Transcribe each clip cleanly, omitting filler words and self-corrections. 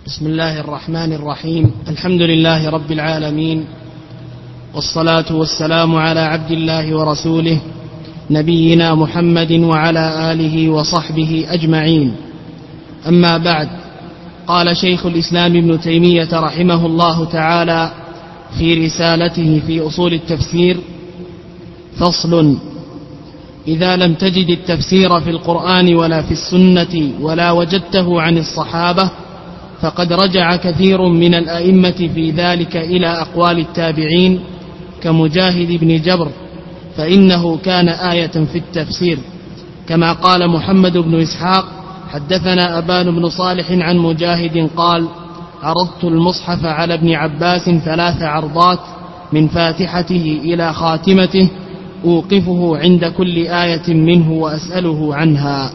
بسم الله الرحمن الرحيم. الحمد لله رب العالمين، والصلاة والسلام على عبد الله ورسوله نبينا محمد وعلى آله وصحبه أجمعين. أما بعد، قال شيخ الإسلام ابن تيمية رحمه الله تعالى في رسالته في أصول التفسير: فصل: إذا لم تجد التفسير في القرآن ولا في السنة ولا وجدته عن الصحابة فقد رجع كثير من الأئمة في ذلك إلى أقوال التابعين كمجاهد بن جبر، فإنه كان آية في التفسير، كما قال محمد بن إسحاق: حدثنا أبان بن صالح عن مجاهد قال: عرضت المصحف على ابن عباس 3 عرضات من فاتحته إلى خاتمته أوقفه عند كل آية منه وأسأله عنها.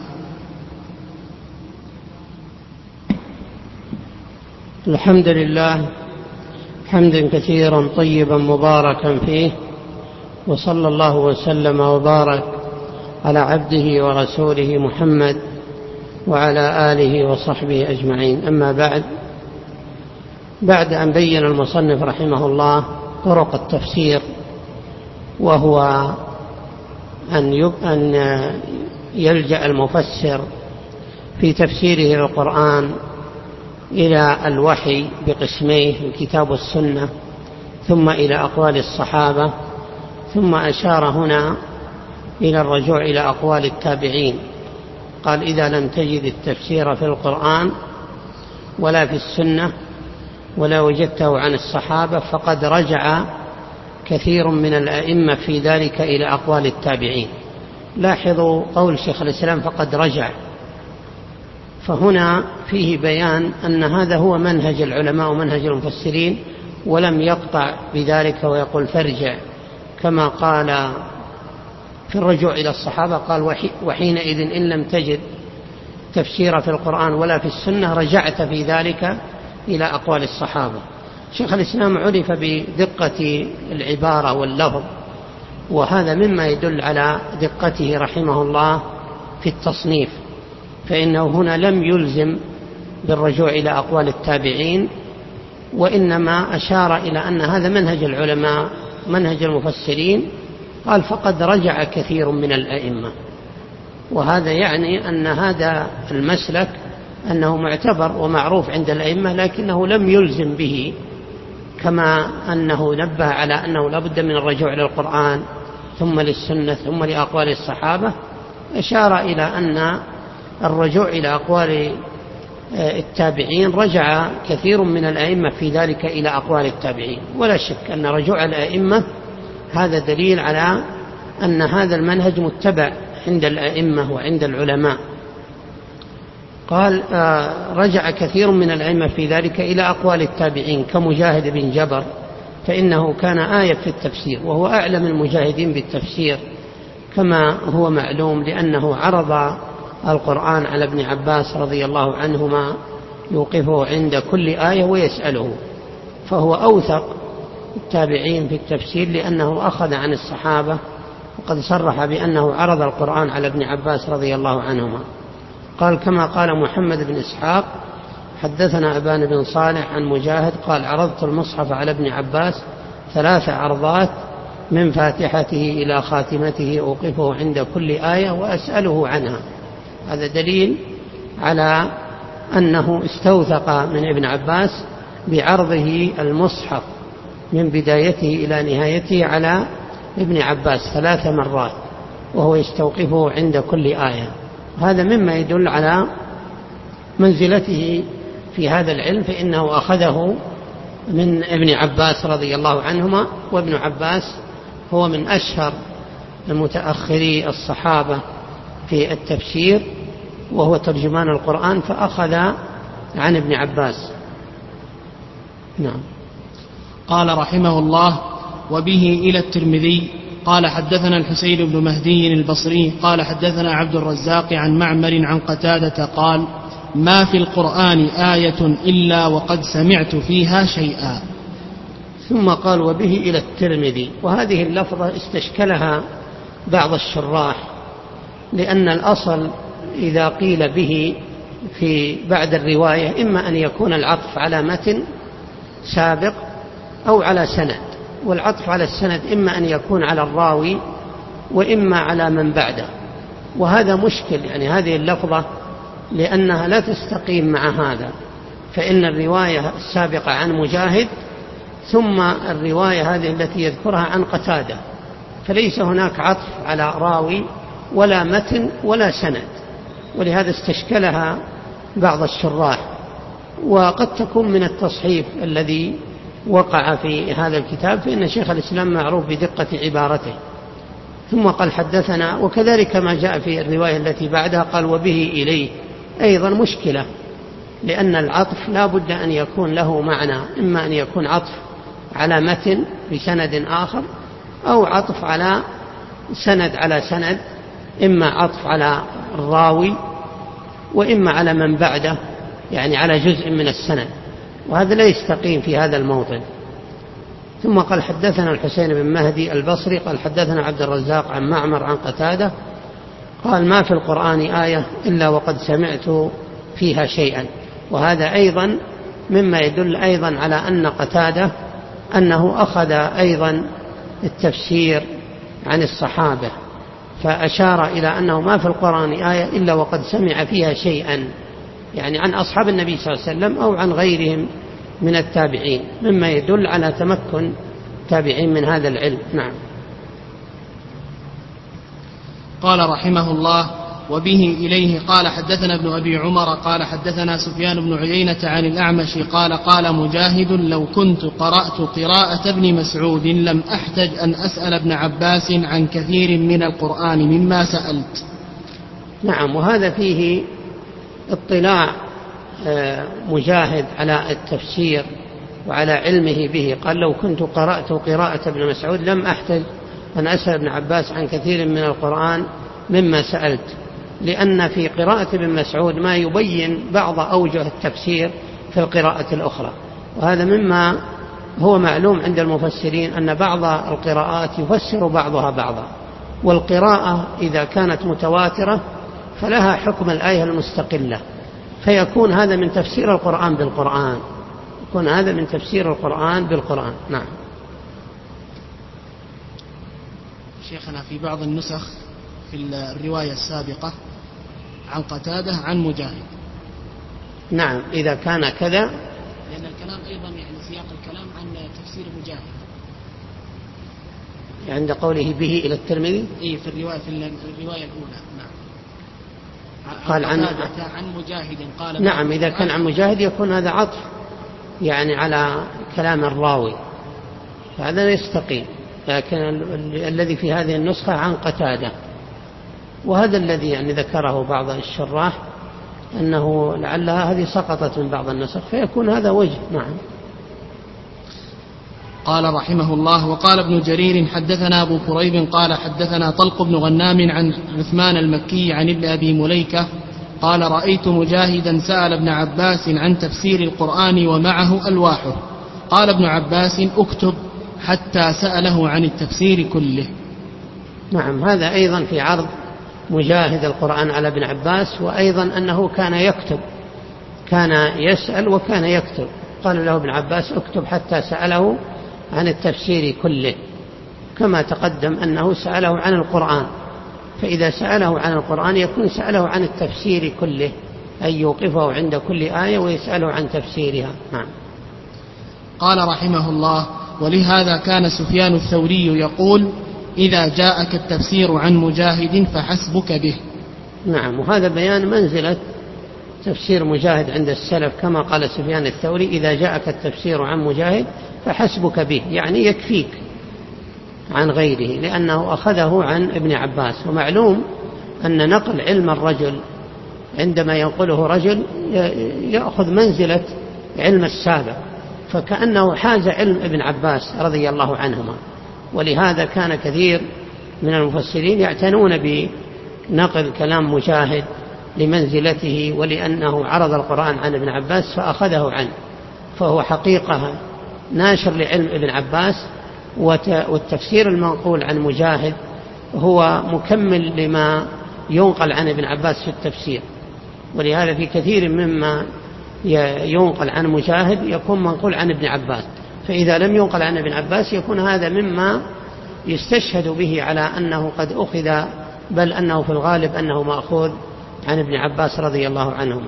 الحمد لله حمدا كثيرا طيبا مباركا فيه، وصلى الله وسلم وبارك على عبده ورسوله محمد وعلى آله وصحبه أجمعين. أما بعد أن بين المصنف رحمه الله طرق التفسير، وهو أن يلجأ المفسر في تفسيره للقرآن إلى الوحي بقسميه: الكتاب والسنة، ثم إلى أقوال الصحابة، ثم أشار هنا إلى الرجوع إلى أقوال التابعين. قال: إذا لم تجد التفسير في القرآن ولا في السنة ولا وجدته عن الصحابة فقد رجع كثير من الأئمة في ذلك إلى أقوال التابعين. لاحظوا قول شيخ الإسلام فقد رجع، فهنا فيه بيان أن هذا هو منهج العلماء ومنهج المفسرين، ولم يقطع بذلك ويقول فارجع، كما قال في الرجوع إلى الصحابة قال: وحينئذ إن لم تجد تفسير في القرآن ولا في السنة رجعت في ذلك إلى أقوال الصحابة. شيخ الإسلام عرف بدقة العبارة واللفظ، وهذا مما يدل على دقته رحمه الله في التصنيف، فإنه هنا لم يلزم بالرجوع إلى أقوال التابعين، وإنما أشار إلى أن هذا منهج العلماء منهج المفسرين. قال: فقد رجع كثير من الأئمة، وهذا يعني أن هذا المسلك أنه معتبر ومعروف عند الأئمة، لكنه لم يلزم به، كما أنه نبه على أنه لا بد من الرجوع إلى القرآن ثم للسنة ثم لأقوال الصحابة. أشار إلى أن الرجوع إلى أقوال التابعين رجع كثير من الأئمة في ذلك إلى أقوال التابعين، ولا شك أن رجوع الأئمة هذا دليل على أن هذا المنهج متبع عند الأئمة وعند العلماء. قال: رجع كثير من الأئمة في ذلك إلى أقوال التابعين كمجاهد بن جبر، فإنه كان آية في التفسير، وهو أعلم المجاهدين بالتفسير كما هو معلوم، لأنه عرض القرآن على ابن عباس رضي الله عنهما يوقفه عند كل آية ويسأله، فهو أوثق التابعين في التفسير لأنه أخذ عن الصحابة، وقد صرح بأنه عرض القرآن على ابن عباس رضي الله عنهما. قال: كما قال محمد بن إسحاق: حدثنا أبان بن صالح عن مجاهد قال: عرضت المصحف على ابن عباس 3 عرضات من فاتحته إلى خاتمته أوقفه عند كل آية وأسأله عنها. هذا دليل على أنه استوثق من ابن عباس بعرضه المصحف من بدايته إلى نهايته على ابن عباس 3 مرات، وهو يستوقفه عند كل آية. هذا مما يدل على منزلته في هذا العلم، فإنه أخذه من ابن عباس رضي الله عنهما، وابن عباس هو من أشهر المتأخري الصحابة في التفسير، وهو ترجمان القرآن، فأخذ عن ابن عباس. نعم. قال رحمه الله: وبه إلى الترمذي قال: حدثنا الحسين بن مهدي البصري قال: حدثنا عبد الرزاق عن معمر عن قتادة قال: ما في القرآن آية إلا وقد سمعت فيها شيئا. ثم قال: وبه إلى الترمذي، وهذه اللفظة استشكلها بعض الشراح، لأن الأصل إذا قيل به في بعد الرواية إما أن يكون العطف على متن سابق أو على سند، والعطف على السند إما أن يكون على الراوي وإما على من بعده، وهذا مشكل يعني هذه اللفظة لأنها لا تستقيم مع هذا، فإن الرواية السابقة عن مجاهد ثم الرواية هذه التي يذكرها عن قتادة، فليس هناك عطف على راوي ولا متن ولا سند، ولهذا استشكلها بعض الشراح، وقد تكون من التصحيف الذي وقع في هذا الكتاب، فإن شيخ الإسلام معروف بدقة عبارته. ثم قال حدثنا، وكذلك ما جاء في الرواية التي بعدها قال وبه إليه، أيضا مشكلة، لأن العطف لا بد أن يكون له معنى، إما أن يكون عطف على متن بسند آخر أو عطف على سند على سند، إما عطف على الراوي وإما على من بعده، يعني على جزء من السند، وهذا لا يستقيم في هذا الموطن. ثم قال حدثنا الحسين بن مهدي البصري قال حدثنا عبد الرزاق عن معمر عن قتادة قال ما في القرآن آية إلا وقد سمعت فيها شيئا، وهذا أيضا مما يدل أيضا على أن قتادة أنه أخذ أيضا التفسير عن الصحابة، فأشار إلى أنه ما في القرآن آية إلا وقد سمع فيها شيئا، يعني عن أصحاب النبي صلى الله عليه وسلم أو عن غيرهم من التابعين، مما يدل على تمكن التابعين من هذا العلم. نعم. قال رحمه الله وبه إليه قال حدثنا ابن أبي عمر قال حدثنا سفيان بن عيينة عن الأعمش قال قال مجاهد لو كنت قرأت قراءة ابن مسعود لم أحتج أن أسأل ابن عباس عن كثير من القرآن مما سألت. نعم، وهذا فيه اطلاع مجاهد على التفسير وعلى علمه به، قال لو كنت قرأت قراءة ابن مسعود لم أحتج أن أسأل ابن عباس عن كثير من القرآن مما سألت، لأن في قراءة ابن مسعود ما يبين بعض أوجه التفسير في القراءة الأخرى، وهذا مما هو معلوم عند المفسرين أن بعض القراءات يفسر بعضها بعضا، والقراءة إذا كانت متواترة فلها حكم الآية المستقلة، فيكون هذا من تفسير القرآن بالقرآن، يكون هذا من تفسير القرآن بالقرآن. نعم. شيخنا في بعض النسخ في الرواية السابقة عن قتادة عن مجاهد. نعم، إذا كان كذا، لأن الكلام أيضا يعني سياق الكلام عن تفسير مجاهد عند قوله به إلى الترمذي. في الرواية الأولى. نعم. قال عن مجاهد قال. نعم، إذا كان عن مجاهد يكون هذا عطف يعني على كلام الراوي، فهذا يستقيم، لكن الذي في هذه النسخة عن قتادة، وهذا الذي يعني ذكره بعض الشراح أنه لعلها هذه سقطت من بعض النسخ، فيكون هذا وجه. نعم. قال رحمه الله وقال ابن جرير حدثنا أبو كريب قال حدثنا طلق بن غنام عن عثمان المكي عن ابن أبي مليكة قال رأيت مجاهدا سأل ابن عباس عن تفسير القرآن ومعه ألواحه، قال ابن عباس اكتب، حتى سأله عن التفسير كله. نعم، هذا أيضا في عرض مجاهد القرآن على ابن عباس، وأيضا أنه كان يكتب، كان يسأل وكان يكتب، قال له ابن عباس اكتب حتى سأله عن التفسير كله، كما تقدم أنه سأله عن القرآن، فإذا سأله عن القرآن يكون سأله عن التفسير كله، أي يوقفه عند كل آية ويسأله عن تفسيرها. نعم. قال رحمه الله ولهذا كان سفيان الثوري يقول إذا جاءك التفسير عن مجاهد فحسبك به. نعم، وهذا بيان منزلة تفسير مجاهد عند السلف، كما قال سفيان الثوري إذا جاءك التفسير عن مجاهد فحسبك به، يعني يكفيك عن غيره، لأنه أخذه عن ابن عباس، ومعلوم أن نقل علم الرجل عندما ينقله رجل يأخذ منزلة علم السابق، فكأنه حاز علم ابن عباس رضي الله عنهما، ولهذا كان كثير من المفسرين يعتنون بنقل كلام مجاهد لمنزلته، ولأنه عرض القرآن عن ابن عباس فأخذه عنه، فهو حقيقة ناشر لعلم ابن عباس، والتفسير المنقول عن مجاهد هو مكمل لما ينقل عن ابن عباس في التفسير، ولهذا في كثير مما ينقل عن مجاهد يكون منقول عن ابن عباس، فإذا لم ينقل عن ابن عباس يكون هذا مما يستشهد به على أنه قد أخذ، بل أنه في الغالب أنه مأخوذ عن ابن عباس رضي الله عنهما.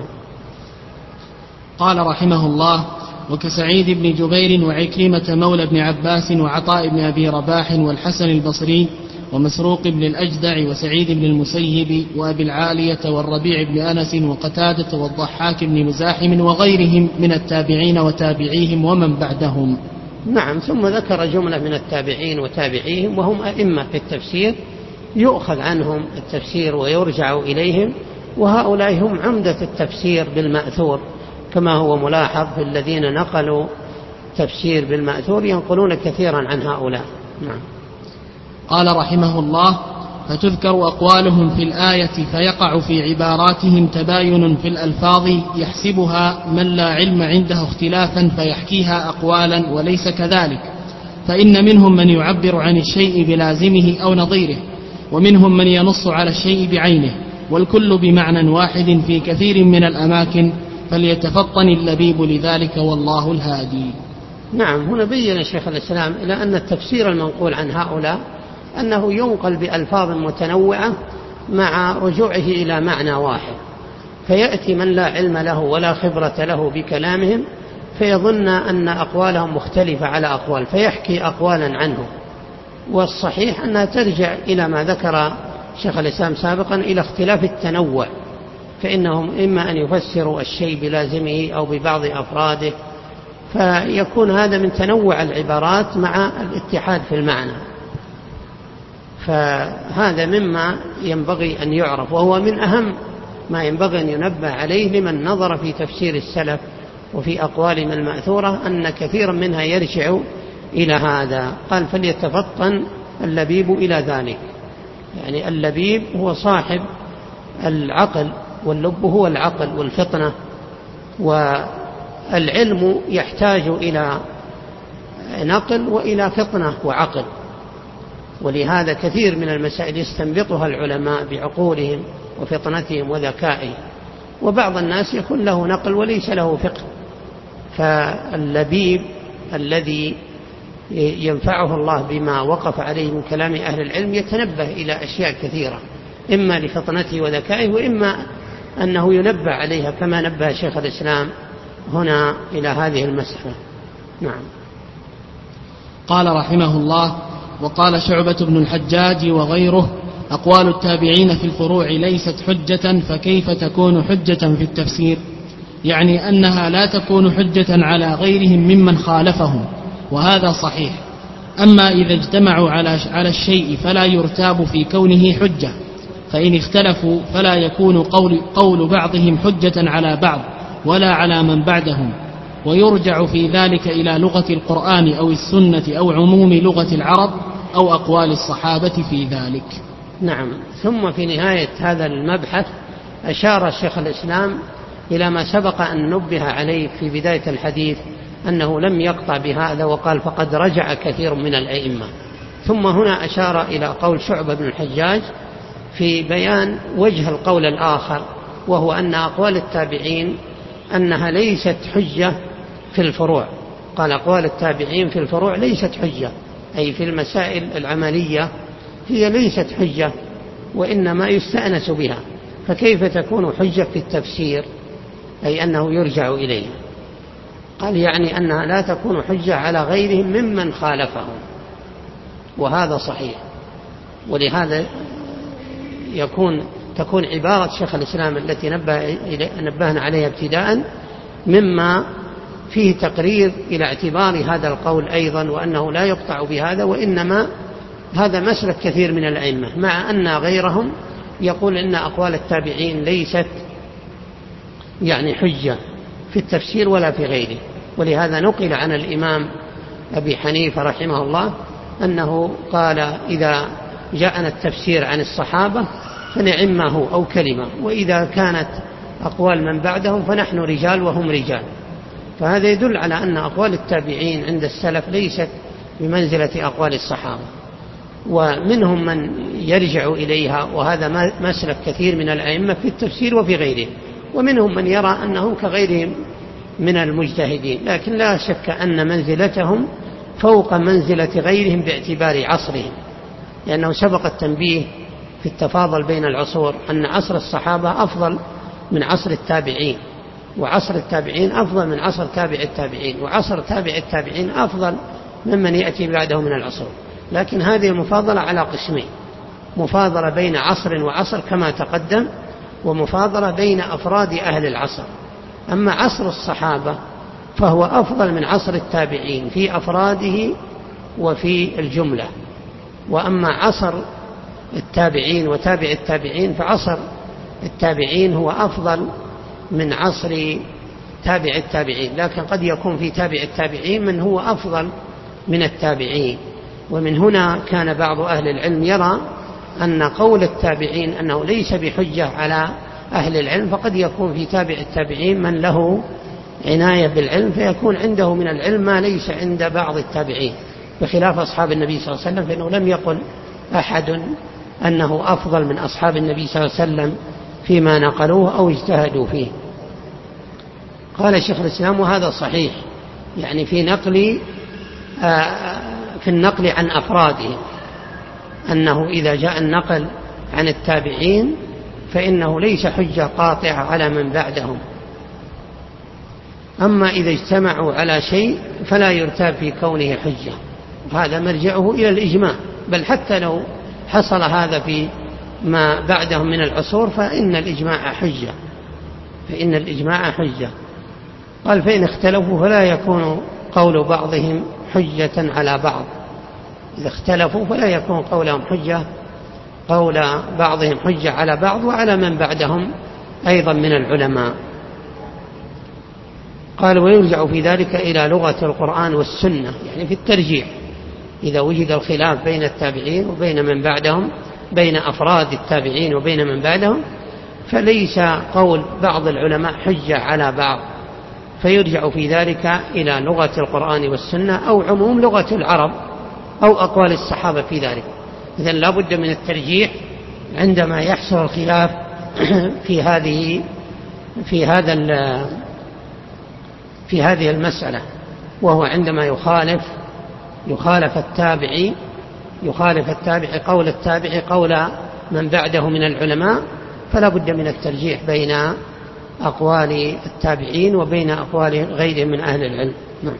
قال رحمه الله: وكسعيد بن جبير وعكرمة مولى ابن عباس وعطاء بن أبي رباح والحسن البصري ومسروق بن الأجدع وسعيد بن المسيب وأبي العالية والربيع بن أنس وقتادة والضحاك بن مزاحم وغيرهم من التابعين وتابعيهم ومن بعدهم. نعم. ثم ذكر جملة من التابعين وتابعيهم وهم أئمة في التفسير يؤخذ عنهم التفسير ويرجع إليهم، وهؤلاء هم عمدة التفسير بالمأثور، كما هو ملاحظ في الذين نقلوا تفسير بالمأثور ينقلون كثيرا عن هؤلاء. نعم. قال رحمه الله: فتذكر أقوالهم في الآية فيقع في عباراتهم تباين في الألفاظ يحسبها من لا علم عنده اختلافا فيحكيها أقوالا وليس كذلك، فإن منهم من يعبر عن الشيء بلازمه أو نظيره، ومنهم من ينص على الشيء بعينه، والكل بمعنى واحد في كثير من الأماكن، فليتفطن اللبيب لذلك والله الهادي. نعم. هنا بين شيخ الإسلام إلى أن التفسير المنقول عن هؤلاء أنه ينقل بألفاظ متنوعة مع رجوعه إلى معنى واحد، فيأتي من لا علم له ولا خبرة له بكلامهم فيظن أن أقوالهم مختلفة على أقوال فيحكي أقوالا عنه، والصحيح أنها ترجع إلى ما ذكر شيخ الإسلام سابقا إلى اختلاف التنوع، فإنهم إما أن يفسروا الشيء بلازمه أو ببعض أفراده، فيكون هذا من تنوع العبارات مع الاتحاد في المعنى، فهذا مما ينبغي أن يعرف، وهو من أهم ما ينبغي أن ينبه عليه لمن نظر في تفسير السلف وفي أقوالهم المأثورة أن كثيرا منها يرجع إلى هذا. قال: فليتفطن اللبيب إلى ذلك، يعني اللبيب هو صاحب العقل، واللب هو العقل والفطنة، والعلم يحتاج إلى نقل وإلى فطنة وعقل، ولهذا كثير من المسائل يستنبطها العلماء بعقولهم وفطنتهم وذكائهم، وبعض الناس يكون له نقل وليس له فقه، فاللبيب الذي ينفعه الله بما وقف عليه من كلام أهل العلم يتنبه إلى أشياء كثيرة، إما لفطنته وذكائه وإما أنه ينبه عليها، كما نبه شيخ الإسلام هنا إلى هذه المسألة. نعم. قال رحمه الله: وقال شعبة بن الحجاج وغيره: أقوال التابعين في الفروع ليست حجة، فكيف تكون حجة في التفسير؟ يعني أنها لا تكون حجة على غيرهم ممن خالفهم، وهذا صحيح. أما إذا اجتمعوا على الشيء فلا يرتاب في كونه حجة، فإن اختلفوا فلا يكون قول بعضهم حجة على بعض ولا على من بعدهم، ويرجع في ذلك إلى لغة القرآن أو السنة أو عموم لغة العرب أو أقوال الصحابة في ذلك. نعم. ثم في نهاية هذا المبحث أشار الشيخ الإسلام إلى ما سبق أن نبه عليه في بداية الحديث أنه لم يقطع بهذا، وقال: فقد رجع كثير من الأئمة. ثم هنا أشار إلى قول شعبة بن الحجاج في بيان وجه القول الآخر، وهو أن أقوال التابعين أنها ليست حجة في الفروع. قال: أقوال التابعين في الفروع ليست حجة، أي في المسائل العملية هي ليست حجة، وإنما يستأنس بها، فكيف تكون حجة في التفسير؟ أي أنه يرجع إليها. قال: يعني أنها لا تكون حجة على غيرهم ممن خالفهم، وهذا صحيح. ولهذا تكون عبارة شيخ الإسلام التي نبهنا عليها ابتداء مما فيه تقرير إلى اعتبار هذا القول أيضا، وأنه لا يقطع بهذا، وإنما هذا مسلك كثير من الأئمة، مع أن غيرهم يقول إن أقوال التابعين ليست يعني حجة في التفسير ولا في غيره. ولهذا نقل عن الإمام أبي حنيفة رحمه الله أنه قال: إذا جاءنا التفسير عن الصحابة فنعمه أو كلمة، وإذا كانت أقوال من بعدهم فنحن رجال وهم رجال. فهذا يدل على أن أقوال التابعين عند السلف ليست بمنزلة أقوال الصحابة، ومنهم من يرجع إليها، وهذا مسلك كثير من الأئمة في التفسير وفي غيره. ومنهم من يرى أنهم كغيرهم من المجتهدين، لكن لا شك أن منزلتهم فوق منزلة غيرهم باعتبار عصرهم، لأنه سبق التنبيه في التفاضل بين العصور أن عصر الصحابة أفضل من عصر التابعين، وعصر التابعين أفضل من عصر تابع التابعين، وعصر تابع التابعين أفضل ممن يأتي بعده من العصور. لكن هذه المفاضلة على قسمين: مفاضلة بين عصر وعصر كما تقدم، ومفاضلة بين أفراد أهل العصر. أما عصر الصحابة فهو أفضل من عصر التابعين في أفراده وفي الجملة، وأما عصر التابعين وتابع التابعين فعصر التابعين هو أفضل من عصر تابع التابعين، لكن قد يكون في تابع التابعين من هو أفضل من التابعين. ومن هنا كان بعض أهل العلم يرى أن قول التابعين أنه ليس بحجة على أهل العلم، فقد يكون في تابع التابعين من له عناية بالعلم فيكون عنده من العلم ما ليس عند بعض التابعين، بخلاف أصحاب النبي صلى الله عليه وسلم، فإنه لم يقل أحد أنه أفضل من أصحاب النبي صلى الله عليه وسلم فيما نقلوه أو اجتهدوا فيه. قال شيخ الإسلام: وهذا صحيح، يعني في النقل عن أفراده، أنه إذا جاء النقل عن التابعين فإنه ليس حجة قاطعة على من بعدهم. أما إذا اجتمعوا على شيء فلا يرتاب في كونه حجة، هذا مرجعه إلى الإجماع، بل حتى لو حصل هذا في ما بعدهم من العصور فإن الإجماع حجة. قال: فإن اختلفوا فلا يكون قول بعضهم حجة على بعض. إذا اختلفوا فلا يكون قول بعضهم حجة على بعض وعلى من بعدهم أيضا من العلماء. قال: ويرجع في ذلك إلى لغة القرآن والسنة، يعني في الترجيح إذا وجد الخلاف بين التابعين وبين من بعدهم، بين أفراد التابعين وبين من بعدهم، فليس قول بعض العلماء حجة على بعض، فيرجع في ذلك إلى لغة القرآن والسنة أو عموم لغة العرب أو أقوال الصحابة في ذلك. إذن لا بد من الترجيح عندما يحصل الخلاف في هذه المسألة، وهو عندما يخالف التابع قول التابع قول من بعده من العلماء، فلا بد من الترجيح بين أقوال التابعين وبين أقوال غيرهم من أهل العلم. نعم.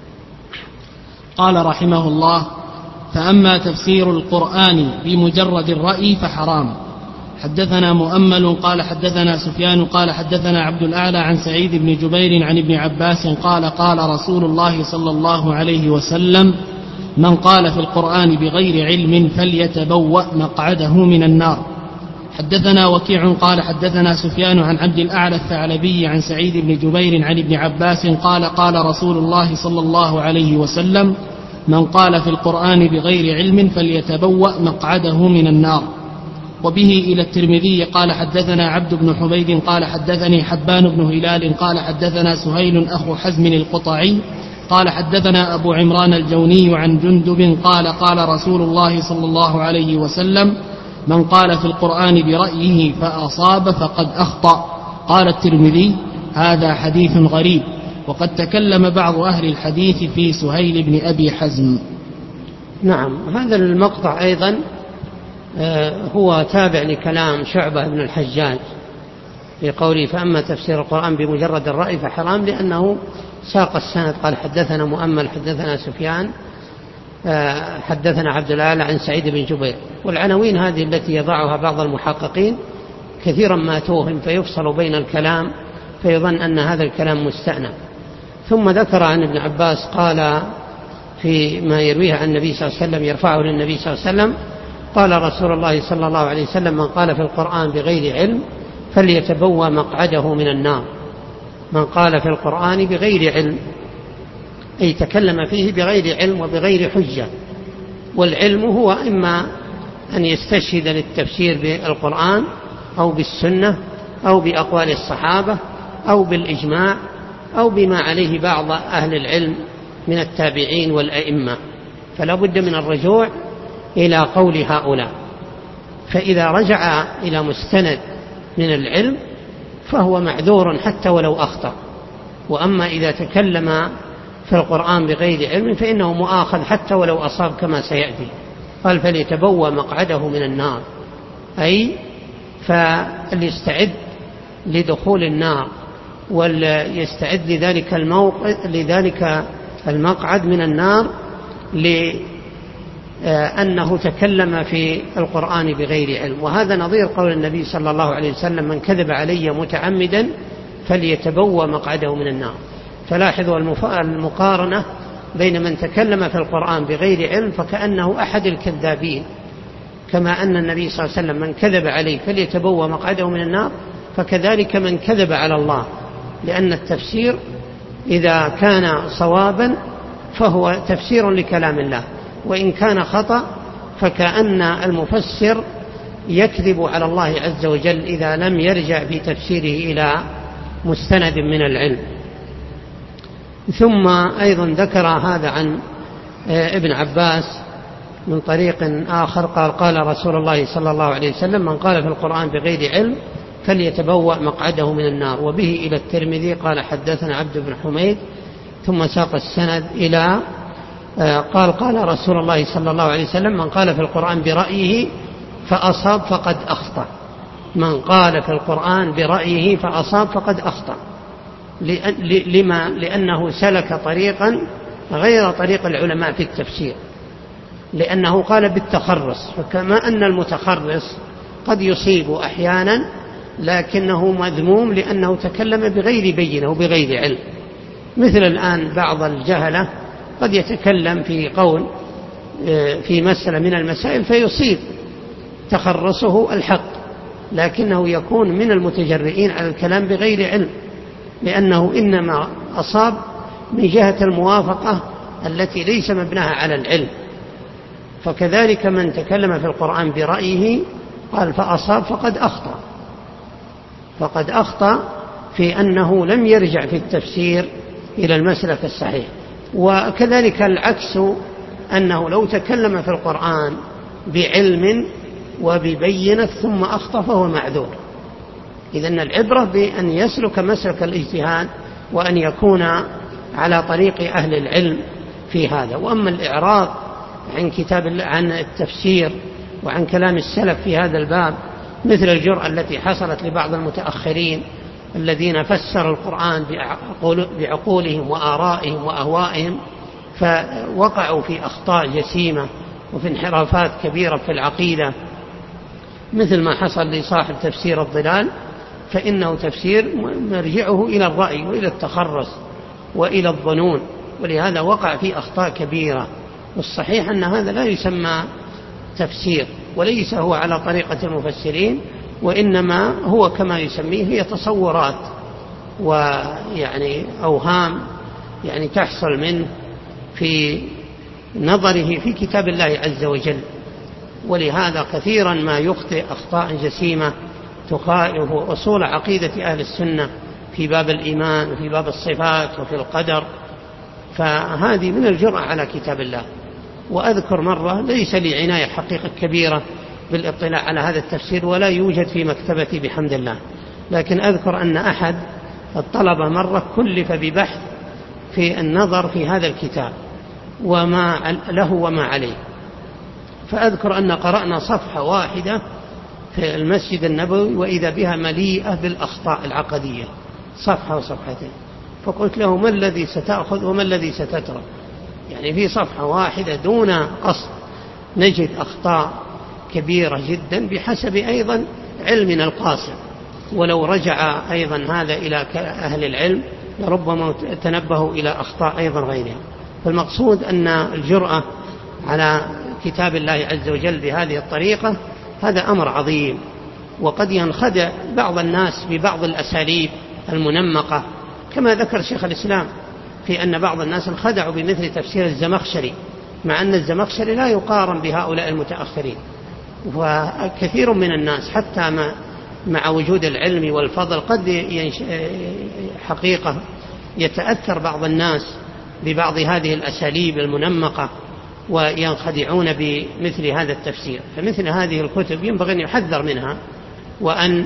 قال رحمه الله: فأما تفسير القرآن بمجرد الرأي فحرام. حدثنا مؤمل قال حدثنا سفيان قال حدثنا عبد الأعلى عن سعيد بن جبير عن ابن عباس قال: قال رسول الله صلى الله عليه وسلم: من قال في القرآن بغير علم فليتبوأ مقعده من النار. حدثنا وكيع قال حدثنا سفيان عن عبد الأعلى الثعلبي عن سعيد بن جبير عن ابن عباس قال: قال رسول الله صلى الله عليه وسلم: من قال في القرآن بغير علم فليتبوأ مقعده من النار. وبه إلى الترمذي قال حدثنا عبد بن حميد قال حدثني حبان بن هلال قال حدثنا سهيل أخو حزم القطعي قال حدثنا أبو عمران الجوني عن جندب قال: قال رسول الله صلى الله عليه وسلم: من قال في القرآن برأيه فأصاب فقد أخطأ. قال الترمذي: هذا حديث غريب. وقد تكلم بعض أهل الحديث في سهيل بن أبي حزم. نعم. هذا المقطع أيضا هو تابع لكلام شعبة بن الحجاج في قوله: فأما تفسير القرآن بمجرد الرأي فحرام، لأنه ساق السند قال: حدثنا مؤمل حدثنا سفيان حدثنا عبد الأعلى عن سعيد بن جبير. والعناوين هذه التي يضعها بعض المحققين كثيرا ما توهم فيفصل بين الكلام فيظن أن هذا الكلام مستأنف. ثم ذكر عن ابن عباس قال في ما يرويه عن النبي صلى الله عليه وسلم يرفعه للنبي صلى الله عليه وسلم: قال رسول الله صلى الله عليه وسلم: من قال في القرآن بغير علم فليتبوأ مقعده من النار. من قال في القرآن بغير علم أي تكلم فيه بغير علم وبغير حجة. والعلم هو إما أن يستشهد للتفسير بالقرآن أو بالسنة أو بأقوال الصحابة أو بالإجماع أو بما عليه بعض أهل العلم من التابعين والأئمة، فلا بد من الرجوع إلى قول هؤلاء. فإذا رجع إلى مستند من العلم فهو معذور حتى ولو أخطأ. وأما إذا تكلم في القرآن بغير علم فإنه مؤاخذ حتى ولو أصاب كما سيأتي. قال فليتبوأ مقعده من النار، أي فليستعد لدخول النار وليستعد لذلك المقعد من النار، لأنه تكلم في القرآن بغير علم. وهذا نظير قول النبي صلى الله عليه وسلم: من كذب علي متعمدا فليتبوأ مقعده من النار. فلاحظوا المقارنة بين من تكلم في القرآن بغير علم فكأنه أحد الكذابين، كما أن النبي صلى الله عليه وسلم: من كذب علي فليتبوأ مقعده من النار، فكذلك من كذب على الله. لأن التفسير إذا كان صوابا فهو تفسير لكلام الله، وإن كان خطأ فكأن المفسر يكذب على الله عز وجل إذا لم يرجع في تفسيره إلى مستند من العلم. ثم أيضا ذكر هذا عن ابن عباس من طريق آخر قال رسول الله صلى الله عليه وسلم: من قال في القرآن بغير علم فليتبوأ مقعده من النار. وبه إلى الترمذي قال: حدثنا عبد بن حميد، ثم ساق السند إلى قال رسول الله صلى الله عليه وسلم: من قال في القرآن برأيه فأصاب فقد أخطأ. من قال في القرآن برأيه فأصاب فقد أخطأ. لما؟ لأنه سلك طريقا غير طريق العلماء في التفسير، لأنه قال بالتخرص. فكما أن المتخرص قد يصيب أحيانا لكنه مذموم لأنه تكلم بغير بينة وبغير علم. مثل الآن بعض الجهلة قد يتكلم في قول في مسألة من المسائل فيصيب تخرصه الحق، لكنه يكون من المتجرئين على الكلام بغير علم، لأنه إنما أصاب من جهة الموافقة التي ليس مبناها على العلم. فكذلك من تكلم في القرآن برأيه قال فأصاب فقد أخطأ في أنه لم يرجع في التفسير إلى المسلك الصحيح. وكذلك العكس، أنه لو تكلم في القرآن بعلم وببينة ثم أخطأ فهو معذور. إذن العبرة بأن يسلك مسلك الاجتهاد وأن يكون على طريق أهل العلم في هذا. وأما الإعراض عن التفسير وعن كلام السلف في هذا الباب، مثل الجرأة التي حصلت لبعض المتأخرين الذين فسروا القرآن بعقولهم وآرائهم وأهوائهم، فوقعوا في أخطاء جسيمة وفي انحرافات كبيرة في العقيدة، مثل ما حصل لصاحب تفسير الظلال، فإنه تفسير مرجعه إلى الرأي وإلى التخرص وإلى الظنون، ولهذا وقع في أخطاء كبيرة. والصحيح أن هذا لا يسمى تفسير، وليس هو على طريقة المفسرين، وإنما هو كما يسميه هي تصورات ويعني أوهام يعني تحصل منه في نظره في كتاب الله عز وجل. ولهذا كثيرا ما يخطئ أخطاء جسيمة تخالف أصول عقيدة أهل السنة في باب الإيمان وفي باب الصفات وفي القدر، فهذه من الجرأة على كتاب الله. وأذكر مرة ليس لي عناية حقيقة كبيرة بالاطلاع على هذا التفسير ولا يوجد في مكتبتي بحمد الله، لكن أذكر أن أحد الطلبة مرة كلف ببحث في النظر في هذا الكتاب وما له وما عليه، فأذكر أن قرأنا صفحة واحدة في المسجد النبوي وإذا بها مليئة بالأخطاء العقدية، صفحة وصفحتين. فقلت له: ما الذي ستأخذ وما الذي ستترك؟ يعني في صفحة واحدة دون قصد نجد أخطاء كبيرة جدا بحسب أيضا علمنا القاصر. ولو رجع أيضا هذا إلى أهل العلم لربما تنبهوا إلى أخطاء أيضا غيرها. فالمقصود أن الجرأة على كتاب الله عز وجل بهذه الطريقة هذا أمر عظيم، وقد ينخدع بعض الناس ببعض الأساليب المنمقة، كما ذكر شيخ الإسلام في أن بعض الناس انخدعوا بمثل تفسير الزمخشري، مع أن الزمخشري لا يقارن بهؤلاء المتأخرين. وكثير من الناس حتى مع وجود العلم والفضل قد حقيقة يتأثر بعض الناس ببعض هذه الأساليب المنمقة وينخدعون بمثل هذا التفسير. فمثل هذه الكتب ينبغي أن يحذر منها وأن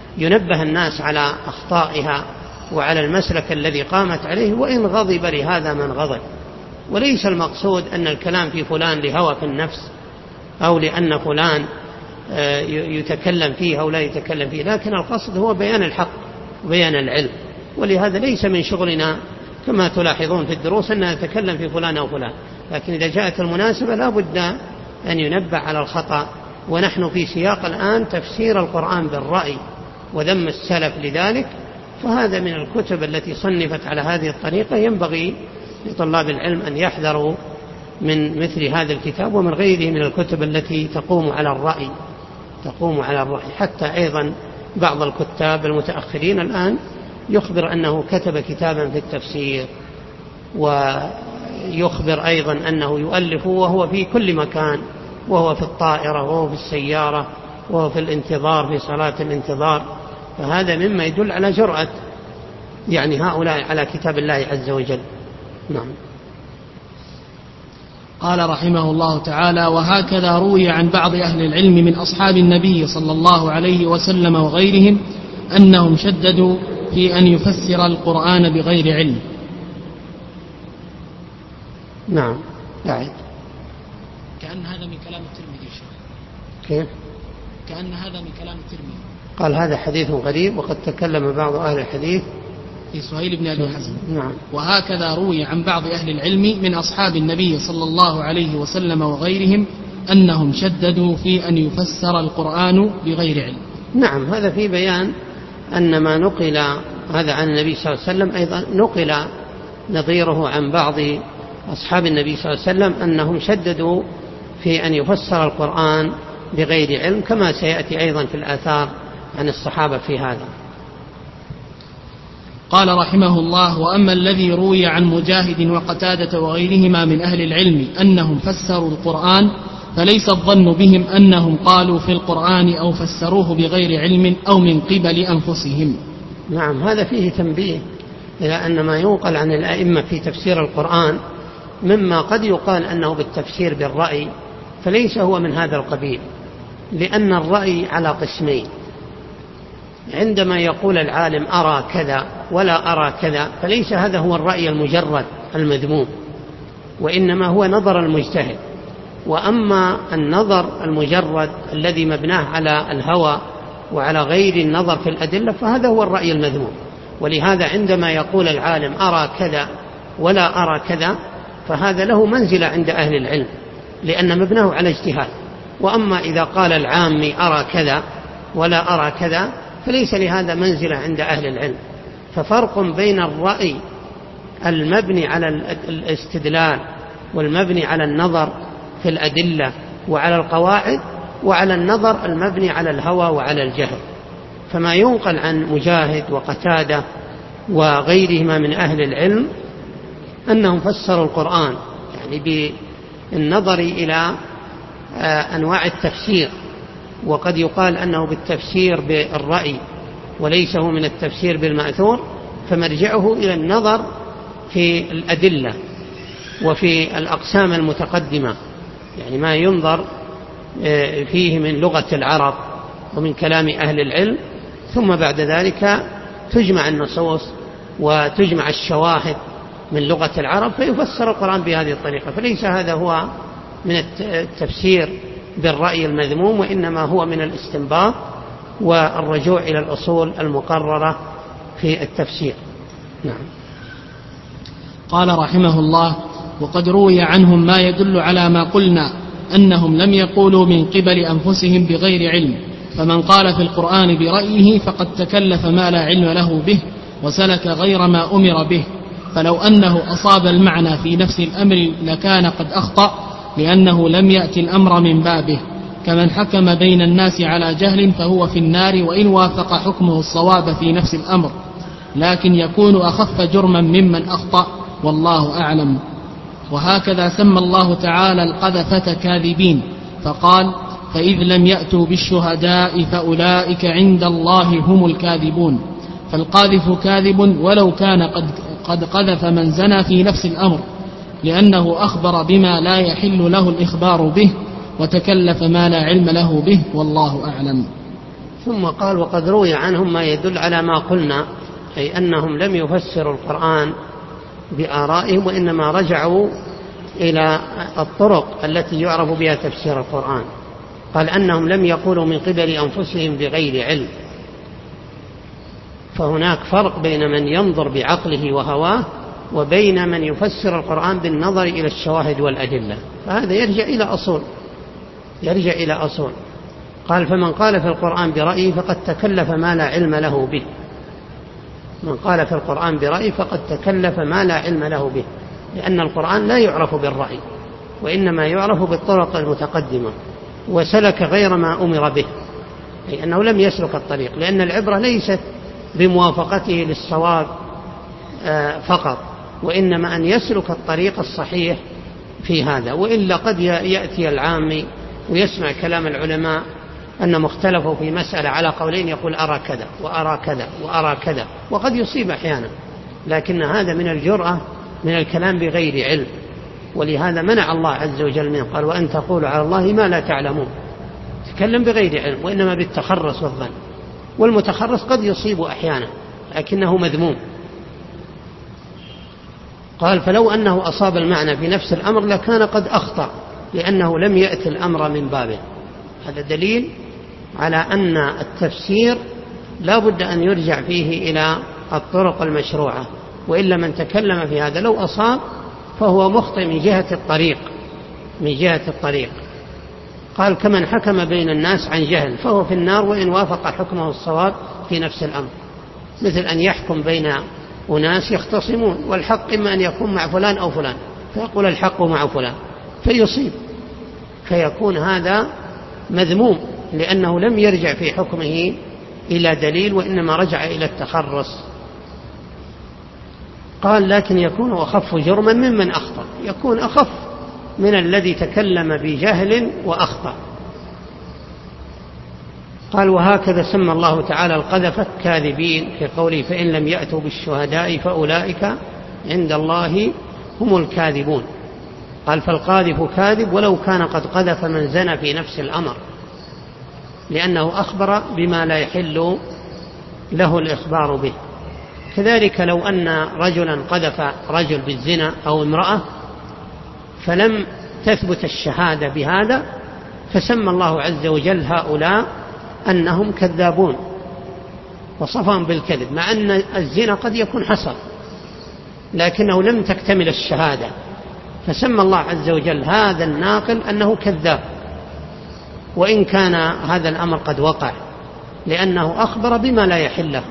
ينبه الناس على أخطائها وعلى المسلك الذي قامت عليه، وإن غضب لهذا من غضب. وليس المقصود أن الكلام في فلان لهوى في النفس أو لأن فلان يتكلم فيه أو لا يتكلم فيه، لكن القصد هو بيان الحق وبيان العلم. ولهذا ليس من شغلنا كما تلاحظون في الدروس أن نتكلم في فلان أو فلان، لكن إذا جاءت المناسبة لا بد أن ينبه على الخطأ. ونحن في سياق الآن تفسير القرآن بالرأي وذم السلف لذلك، فهذا من الكتب التي صنفت على هذه الطريقة. ينبغي لطلاب العلم أن يحذروا من مثل هذا الكتاب ومن غيره من الكتب التي تقوم على الرأي. حتى أيضا بعض الكتاب المتأخرين الآن يخبر أنه كتب كتابا في التفسير، ويخبر أيضا أنه يؤلف وهو في كل مكان، وهو في الطائرة وهو في السيارة وهو في الانتظار في صلاة الانتظار. فهذا مما يدل على جرأة هؤلاء على كتاب الله عز وجل. نعم. قال رحمه الله تعالى: وهكذا روي عن بعض أهل العلم من أصحاب النبي صلى الله عليه وسلم وغيرهم أنهم شددوا في أن يفسر القرآن بغير علم. نعم. أعد. كأن هذا من كلام الترمذي. كيف؟ كأن هذا من كلام الترمذي. قال هذا حديث غريب، وقد تكلم بعض أهل الحديث في سهيل بن أبي حزم. نعم. وهكذا روي عن بعض أهل العلم من أصحاب النبي صلى الله عليه وسلم وغيرهم أنهم شددوا في أن يفسر القرآن بغير علم. نعم. هذا في بيان أن ما نقل هذا عن النبي صلى الله عليه وسلم أيضا نقل نظيره عن بعض أصحاب النبي صلى الله عليه وسلم أنهم شددوا في أن يفسر القرآن بغير علم، كما سيأتي أيضا في الآثار عن الصحابة في هذا. قال رحمه الله: وأما الذي روي عن مجاهد وقتادة وغيرهما من أهل العلم أنهم فسروا القرآن فليس الظن بهم أنهم قالوا في القرآن أو فسروه بغير علم أو من قبل أنفسهم. نعم. هذا فيه تنبيه إلى أن ما ينقل عن الأئمة في تفسير القرآن مما قد يقال أنه بالتفسير بالرأي، فليس هو من هذا القبيل، لأن الرأي على قسمين. عندما يقول العالم أرى كذا ولا أرى كذا، فليس هذا هو الرأي المجرد المذموم، وإنما هو نظر المجتهد. وأما النظر المجرد الذي مبناه على الهوى وعلى غير النظر في الأدلة فهذا هو الرأي المذموم. ولهذا عندما يقول العالم أرى كذا ولا أرى كذا فهذا له منزلة عند أهل العلم، لأن مبناه على اجتهاد. وأما إذا قال العامي أرى كذا ولا أرى كذا فليس لهذا منزلة عند أهل العلم. ففرق بين الرأي المبني على الاستدلال والمبني على النظر في الأدلة وعلى القواعد، وعلى النظر المبني على الهوى وعلى الجهل. فما ينقل عن مجاهد وقتادة وغيرهما من أهل العلم أنهم فسروا القرآن بالنظر إلى أنواع التفسير، وقد يقال أنه بالتفسير بالرأي وليس هو من التفسير بالمأثور، فمرجعه إلى النظر في الأدلة وفي الأقسام المتقدمة، ما ينظر فيه من لغة العرب ومن كلام أهل العلم، ثم بعد ذلك تجمع النصوص وتجمع الشواهد من لغة العرب فيفسر القرآن بهذه الطريقة. فليس هذا هو من التفسير بالرأي المذموم، وإنما هو من الاستنباط والرجوع إلى الأصول المقررة في التفسير. نعم. قال رحمه الله: وقد روي عنهم ما يدل على ما قلنا أنهم لم يقولوا من قبل أنفسهم بغير علم، فمن قال في القرآن برأيه فقد تكلف ما لا علم له به وسلك غير ما أمر به، فلو أنه أصاب المعنى في نفس الأمر لكان قد أخطأ، لأنه لم يأتي الأمر من بابه. كمن حكم بين الناس على جهل فهو في النار وإن وافق حكمه الصواب في نفس الأمر، لكن يكون أخف جرما ممن أخطأ، والله أعلم. وهكذا سمى الله تعالى القذفة كاذبين، فقال: فإذ لم يأتوا بالشهداء فأولئك عند الله هم الكاذبون. فالقاذف كاذب ولو كان قد قذف من زنى في نفس الأمر، لأنه أخبر بما لا يحل له الإخبار به وتكلف ما لا علم له به، والله أعلم. ثم قال وقد روي عنهم ما يدل على ما قلنا، أي أنهم لم يفسروا القرآن بآرائهم، وإنما رجعوا إلى الطرق التي يعرف بها تفسير القرآن. قال أنهم لم يقولوا من قبل أنفسهم بغير علم. فهناك فرق بين من ينظر بعقله وهواه وبين من يفسر القرآن بالنظر إلى الشواهد والأدلة، فهذا يرجع إلى أصول. قال فمن قال في القرآن برأيه فقد تكلف ما لا علم له به. من قال في القرآن برأيه فقد تكلف ما لا علم له به، لأن القرآن لا يعرف بالرأي، وإنما يعرف بالطرق المتقدمة، وسلك غير ما أمر به، أي أنه لم يسلك الطريق، لأن العبرة ليست بموافقته للصواب فقط، وإنما أن يسلك الطريق الصحيح في هذا. وإلا قد يأتي العامي ويسمع كلام العلماء أنهم اختلفوا في مسألة على قولين، يقول أرى كذا وأرى كذا وأرى كذا، وقد يصيب أحيانا، لكن هذا من الجرأة من الكلام بغير علم. ولهذا منع الله عز وجل منه، قال وأن تقولوا على الله ما لا تعلمون. تكلم بغير علم، وإنما بالتخرص والظن، والمتخرص قد يصيب أحيانا لكنه مذموم. قال فلو أنه أصاب المعنى في نفس الأمر لكان قد أخطأ، لأنه لم يأتي الأمر من بابه. هذا دليل على أن التفسير لا بد أن يرجع فيه إلى الطرق المشروعة، وإلا من تكلم في هذا لو أصاب فهو مخطئ من جهة الطريق. قال كمن حكم بين الناس عن جهل فهو في النار وإن وافق حكمه الصواب في نفس الأمر، مثل أن يحكم بين أناس يختصمون، والحق إما أن يكون مع فلان أو فلان، فيقول الحق مع فلان فيصيب، فيكون هذا مذموم، لأنه لم يرجع في حكمه إلى دليل، وإنما رجع إلى التخرص. قال لكن يكون أخف جرما ممن أخطأ، يكون أخف من الذي تكلم بجهل وأخطأ. قال وهكذا سمى الله تعالى القذفة كاذبين في قوله فإن لم يأتوا بالشهداء فأولئك عند الله هم الكاذبون. قال فالقاذف كاذب ولو كان قد قذف من زنى في نفس الأمر، لأنه أخبر بما لا يحل له الإخبار به. كذلك لو أن رجلا قذف رجل بالزنا أو امرأة فلم تثبت الشهادة بهذا، فسمى الله عز وجل هؤلاء أنهم كذابون وصفهم بالكذب، مع أن الزنا قد يكون حصل لكنه لم تكتمل الشهادة، فسمى الله عز وجل هذا الناقل أنه كذاب، وإن كان هذا الأمر قد وقع، لأنه أخبر بما لا يحله.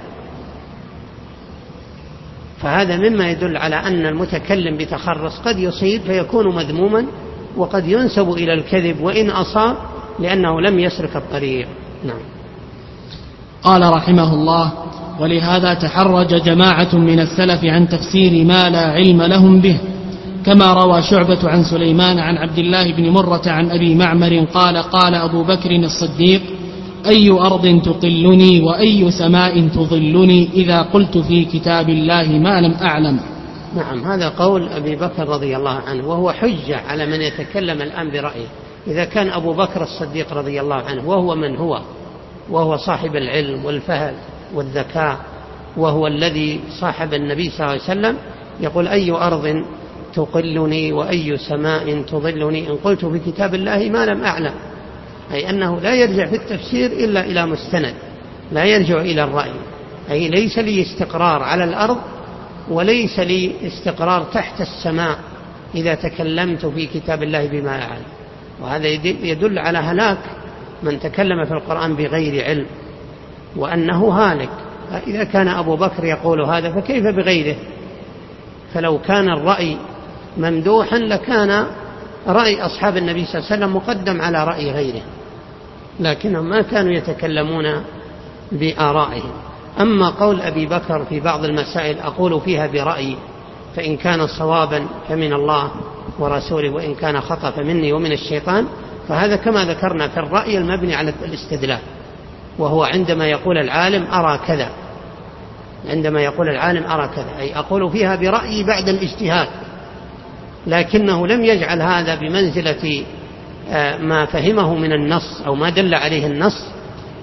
فهذا مما يدل على أن المتكلم بتخرص قد يصيب فيكون مذموما، وقد ينسب إلى الكذب وإن أصاب لأنه لم يسلك الطريق. نعم. قال رحمه الله ولهذا تحرج جماعة من السلف عن تفسير ما لا علم لهم به، كما روى شعبة عن سليمان عن عبد الله بن مرة عن أبي معمر قال قال أبو بكر الصديق أي أرض تقلني وأي سماء تظلني إذا قلت في كتاب الله ما لم أعلم. نعم، هذا قول أبي بكر رضي الله عنه، وهو حجة على من يتكلم الآن برأيه. إذا كان أبو بكر الصديق رضي الله عنه وهو من هو، وهو صاحب العلم والفهم والذكاء، وهو الذي صاحب النبي صلى الله عليه وسلم، يقول أي أرض تقلني وأي سماء تظلني إن قلت في كتاب الله ما لم أعلم، أي أنه لا يرجع في التفسير إلا إلى مستند، لا يرجع إلى الرأي، أي ليس لي استقرار على الأرض وليس لي استقرار تحت السماء إذا تكلمت في كتاب الله بما أعلم. وهذا يدل على هلاك من تكلم في القرآن بغير علم، وأنه هالك. إذا كان أبو بكر يقول هذا فكيف بغيره؟ فلو كان الرأي ممدوحا لكان رأي أصحاب النبي صلى الله عليه وسلم مقدم على رأي غيره، لكنهم ما كانوا يتكلمون بآرائهم. أما قول أبي بكر في بعض المسائل أقول فيها برأيي، فإن كان صوابا فمن الله ورسوله، وإن كان خطأ فمني ومن الشيطان، فهذا كما ذكرنا في الرأي المبني على الاستدلال، وهو عندما يقول العالم أرى كذا، عندما يقول العالم أرى كذا أي أقول فيها برأيي بعد الاجتهاد، لكنه لم يجعل هذا بمنزلة ما فهمه من النص أو ما دل عليه النص،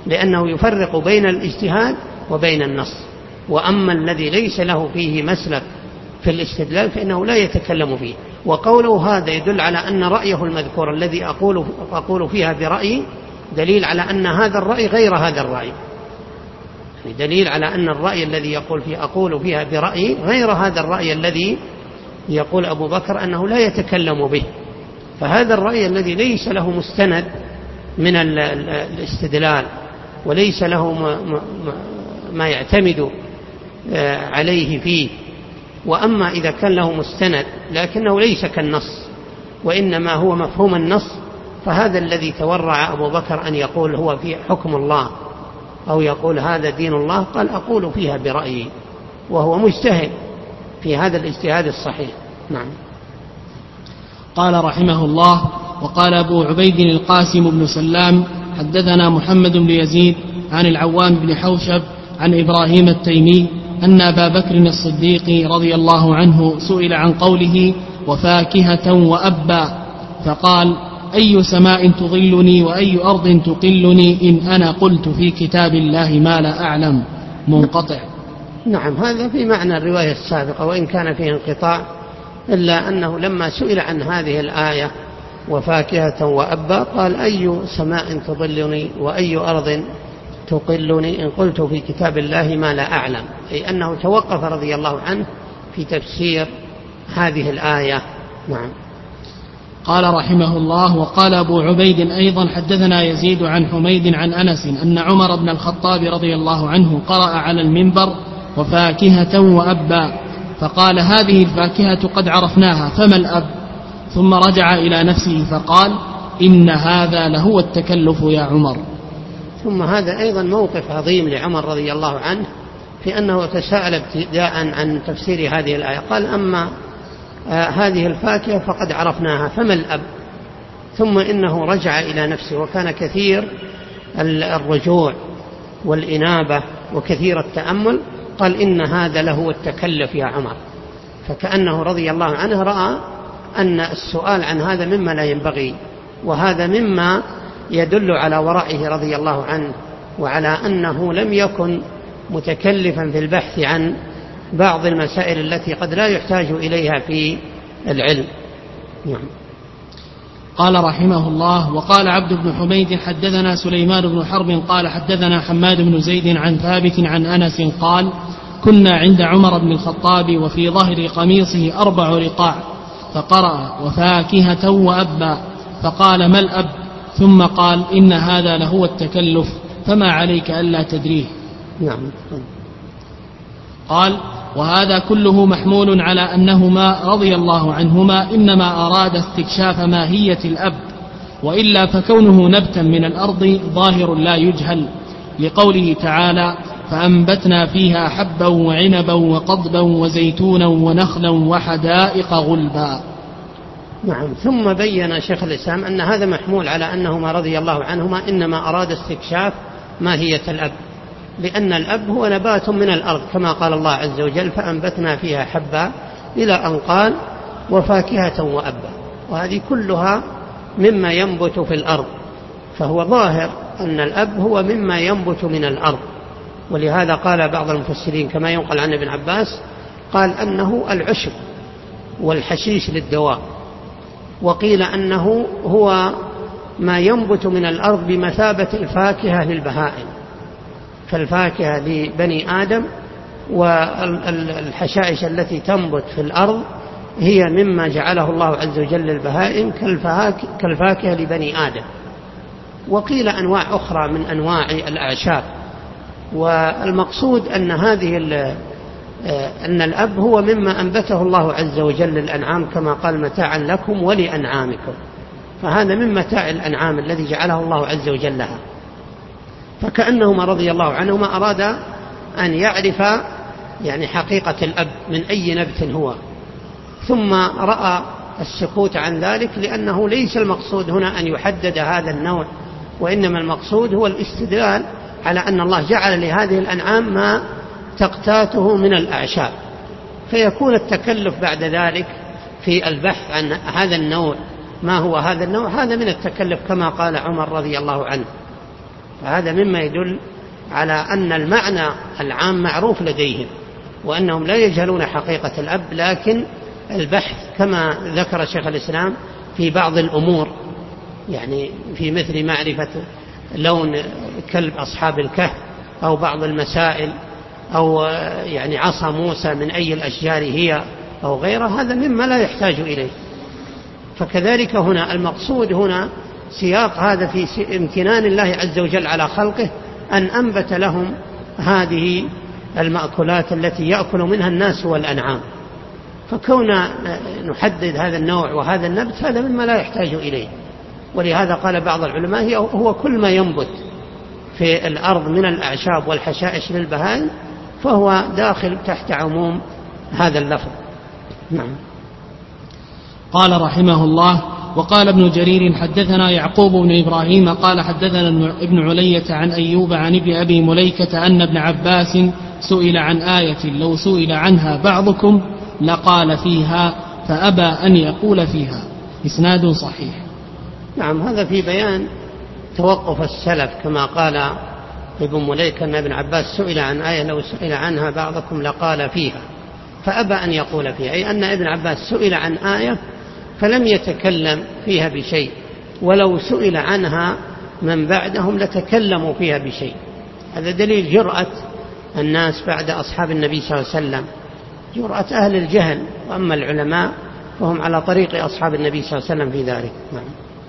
لأنه يفرق بين الاجتهاد وبين النص. وأما الذي ليس له فيه مسلك في الاستدلال فإنه لا يتكلم فيه. وقوله هذا يدل على أن رأيه المذكور الذي أقول فيها برأيي دليل على أن هذا الرأي غير هذا الرأي، دليل على أن الرأي الذي يقول فيه أقول فيها برأيي غير هذا الرأي الذي يقول أبو بكر أنه لا يتكلم به. فهذا الرأي الذي ليس له مستند من الاستدلال وليس له ما يعتمد عليه فيه. وأما إذا كان له مستند لكنه ليس كالنص وإنما هو مفهوم النص، فهذا الذي تورع أبو بكر أن يقول هو في حكم الله أو يقول هذا دين الله، قال أقول فيها برأيي، وهو مجتهد في هذا الاجتهاد الصحيح. نعم. قال رحمه الله: وقال أبو عبيد القاسم بن سلام حدثنا محمد بن يزيد عن العوام بن حوشب عن إبراهيم التيمي أن أبا بكر الصديق رضي الله عنه سئل عن قوله وفاكهة وأبا فقال: أي سماء تظلني وأي أرض تقلني إن أنا قلت في كتاب الله ما لا أعلم. منقطع. نعم، هذا في معنى الرواية السابقة وإن كان فيه انقطاع، إلا أنه لما سئل عن هذه الآية وفاكهة وأبا قال: أي سماء تظلني وأي أرض تقلني إن قلت في كتاب الله ما لا أعلم، أي أنه توقف رضي الله عنه في تفسير هذه الآية. نعم. قال رحمه الله: وقال أبو عبيد أيضا حدثنا يزيد عن حميد عن أنس أن عمر بن الخطاب رضي الله عنه قرأ على المنبر وفاكهة وأبا فقال: هذه الفاكهة قد عرفناها فما الأب؟ ثم رجع إلى نفسه فقال: إن هذا لهو التكلف يا عمر. ثم هذا أيضا موقف عظيم لعمر رضي الله عنه في أنه تساءل ابتداء عن تفسير هذه الآية، قال: أما هذه الفاكهة فقد عرفناها فما الأب؟ ثم إنه رجع إلى نفسه وكان كثير الرجوع والإنابة وكثير التأمل، قال: إن هذا لهو التكلف يا عمر. فكأنه رضي الله عنه رأى أن السؤال عن هذا مما لا ينبغي، وهذا مما يدل على ورعه رضي الله عنه وعلى أنه لم يكن متكلفا في البحث عن بعض المسائل التي قد لا يحتاج إليها في العلم. نعم. قال رحمه الله: وقال عبد بن حميد حدثنا سليمان بن حرب قال حدثنا حماد بن زيد عن ثابت عن أنس قال: كنا عند عمر بن الخطاب وفي ظهر قميصه 4 رقاع فقرأ وفاكهة وأبا فقال: ما الأب؟ ثم قال: إن هذا لهو التكلف فما عليك ألا تدريه. نعم. قال: وهذا كله محمول على أنهما رضي الله عنهما إنما أراد استكشاف ماهية الأب، وإلا فكونه نبتا من الأرض ظاهر لا يجهل، لقوله تعالى: فأنبتنا فيها حبا وعنبا وقضبا وزيتونا ونخلا وحدائق غلبا. نعم. ثم بين شيخ الإسلام أن هذا محمول على أنهما رضي الله عنهما إنما أراد استكشاف ماهية الأب، لأن الأب هو نبات من الأرض كما قال الله عز وجل: فأنبتنا فيها حبا، إلى أن قال: وفاكهة وأبا، وهذه كلها مما ينبت في الأرض، فهو ظاهر أن الأب هو مما ينبت من الأرض. ولهذا قال بعض المفسرين كما ينقل عن ابن عباس قال أنه العشب والحشيش للدواء، وقيل أنه هو ما ينبت من الأرض بمثابة الفاكهة للبهائم، فالفاكهة لبني آدم والحشائش التي تنبت في الأرض هي مما جعله الله عز وجل للبهائم كالفاكهة لبني آدم. وقيل أنواع أخرى من أنواع الأعشاب. والمقصود أن أن الأب هو مما أنبته الله عز وجل للأنعام كما قال: متاعا لكم ولأنعامكم، فهذا من متاع الأنعام الذي جعله الله عز وجل لها. فكأنهما رضي الله عنهما أراد أن يعرف يعني حقيقة الأب من أي نبت هو، ثم رأى السكوت عن ذلك لأنه ليس المقصود هنا أن يحدد هذا النوع، وإنما المقصود هو الاستدلال على أن الله جعل لهذه الأنعام ما تقتاته من الأعشاب، فيكون التكلف بعد ذلك في البحث عن هذا النوع ما هو هذا النوع، هذا من التكلف كما قال عمر رضي الله عنه. فهذا مما يدل على أن المعنى العام معروف لديهم، وأنهم لا يجهلون حقيقة الأب، لكن البحث كما ذكر شيخ الإسلام في بعض الأمور، يعني في مثل معرفة لون كلب أصحاب الكهف أو بعض المسائل، أو يعني عصا موسى من أي الأشجار هي أو غيره، هذا مما لا يحتاج إليه. فكذلك هنا المقصود هنا سياق هذا في امتنان الله عز وجل على خلقه أن أنبت لهم هذه المأكولات التي يأكل منها الناس والأنعام. فكون نحدد هذا النوع وهذا النبت هذا مما لا يحتاج إليه. ولهذا قال بعض العلماء هو كل ما ينبت في الأرض من الأعشاب والحشائش للبهائم فهو داخل تحت عموم هذا اللفظ. نعم. قال رحمه الله: وقال ابن جرير حدثنا يعقوب بن إبراهيم قال حدثنا ابن علية عن أيوب عن ابن أبي مليكة أن ابن عباس سئل عن آية لو سئل عنها بعضكم لقال فيها فأبى أن يقول فيها. إسناد صحيح. نعم، هذا في بيان توقف السلف، كما قال ابن مليكة أن ابن عباس سئل عن آية لو سئل عنها بعضكم لقال فيها فأبى أن يقول فيها، أي أن ابن عباس سئل عن آية فلم يتكلم فيها بشيء، ولو سئل عنها من بعدهم لتكلموا فيها بشيء. هذا دليل جرأة الناس بعد أصحاب النبي صلى الله عليه وسلم، جرأة أهل الجهل، وأما العلماء فهم على طريق أصحاب النبي صلى الله عليه وسلم في ذلك. نعم.